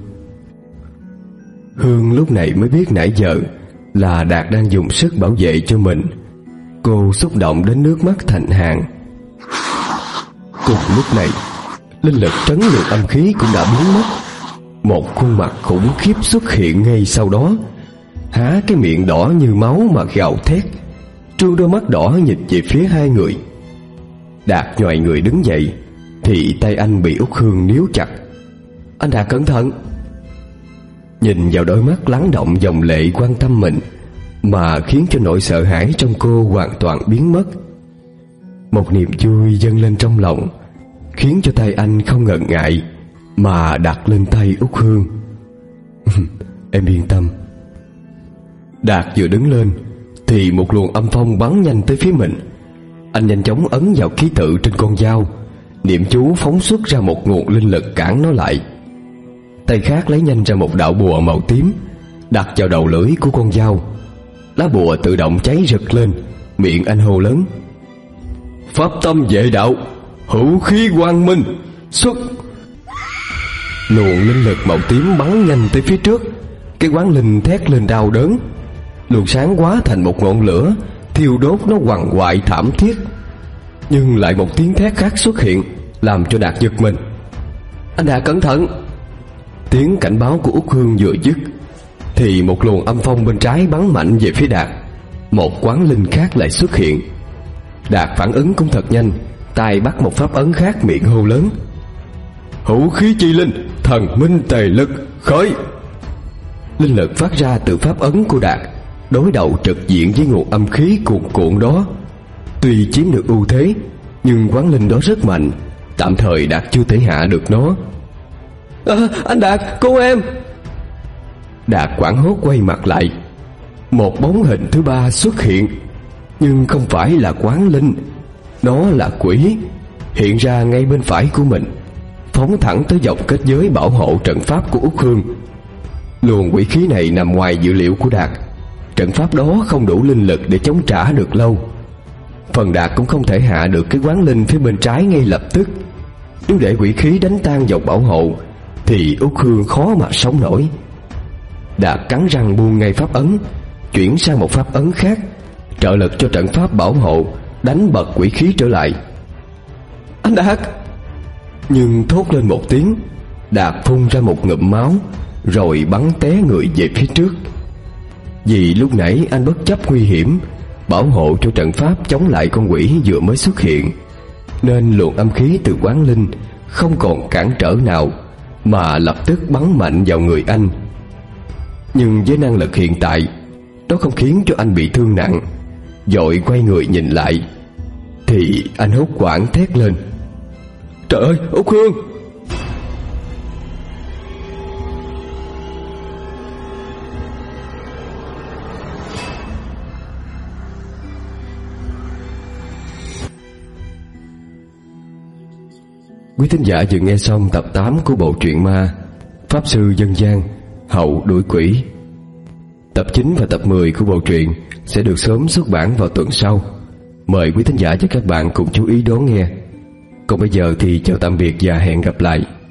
Hương lúc này mới biết nãy giờ là Đạt đang dùng sức bảo vệ cho mình. Cô xúc động đến nước mắt thành hàng. Cùng lúc này, linh lực trấn ngược âm khí cũng đã biến mất. Một khuôn mặt khủng khiếp xuất hiện ngay sau đó, há cái miệng đỏ như máu mà gào thét, trương đôi mắt đỏ nhìn về phía hai người. Đạt nhoài người đứng dậy thì tay anh bị Út Hương níu chặt. "Anh Đạt cẩn thận." Nhìn vào đôi mắt lắng động dòng lệ quan tâm mình, mà khiến cho nỗi sợ hãi trong cô hoàn toàn biến mất. Một niềm vui dâng lên trong lòng, khiến cho tay anh không ngần ngại mà đặt lên tay Út Hương. "Em yên tâm." Đạt vừa đứng lên thì một luồng âm phong bắn nhanh tới phía mình. Anh nhanh chóng ấn vào ký tự trên con dao, niệm chú phóng xuất ra một nguồn linh lực cản nó lại. Tay khác lấy nhanh ra một đạo bùa màu tím, đặt vào đầu lưỡi của con dao. Lá bùa tự động cháy rực lên, miệng anh hô lớn: "Pháp tâm vệ đạo, hữu khí quang minh, xuất!" Luồng linh lực màu tím bắn nhanh tới phía trước. Cái quán linh thét lên đau đớn, luồng sáng hóa thành một ngọn lửa thiêu đốt nó quằn quại thảm thiết. Nhưng lại một tiếng thét khác xuất hiện, làm cho Đạt giật mình. "Anh Đạt cẩn thận!" Tiếng cảnh báo của Út Hương vừa dứt thì một luồng âm phong bên trái bắn mạnh về phía Đạt. Một quán linh khác lại xuất hiện. Đạt phản ứng cũng thật nhanh, tay bắt một pháp ấn khác, miệng hô lớn: "Hữu khí chi linh, thần minh tề lực, khởi!" Linh lực phát ra từ pháp ấn của Đạt đối đầu trực diện với nguồn âm khí cuồn cuộn đó. Tuy chiếm được ưu thế, nhưng quán linh đó rất mạnh, tạm thời Đạt chưa thể hạ được nó. À, "Anh Đạt, cứu em!" Đạt hoảng hốt quay mặt lại. Một bóng hình thứ ba xuất hiện, nhưng không phải là quán linh, nó là quỷ, hiện ra ngay bên phải của mình, phóng thẳng tới dòng kết giới bảo hộ trận pháp của Út Hương. Luồng quỷ khí này nằm ngoài dự liệu của Đạt. Trận pháp đó không đủ linh lực để chống trả được lâu. Phần Đạt cũng không thể hạ được cái quán linh phía bên trái ngay lập tức. Nếu để quỷ khí đánh tan dòng bảo hộ thì Út Hương khó mà sống nổi. Đạt cắn răng buông ngay pháp ấn, chuyển sang một pháp ấn khác, trợ lực cho trận pháp bảo hộ đánh bật quỷ khí trở lại. "Anh Đạt!" nhưng thốt lên một tiếng, Đạt phun ra một ngụm máu rồi bắn té người về phía trước. Vì lúc nãy anh bất chấp nguy hiểm bảo hộ cho trận pháp chống lại con quỷ vừa mới xuất hiện, nên luồng âm khí từ quán linh không còn cản trở nào mà lập tức bắn mạnh vào người anh. Nhưng với năng lực hiện tại, đó không khiến cho anh bị thương nặng. Vội quay người nhìn lại thì anh hốt hoảng thét lên: "Trời ơi, Út Hương!" Quý thính giả vừa nghe xong tập tám của bộ truyện ma Pháp Sư Dân Gian Hậu Đuổi Quỷ. Tập chín và tập mười của bộ truyện sẽ được sớm xuất bản vào tuần sau. Mời quý thính giả và các bạn cùng chú ý đón nghe. Còn bây giờ thì chào tạm biệt và hẹn gặp lại.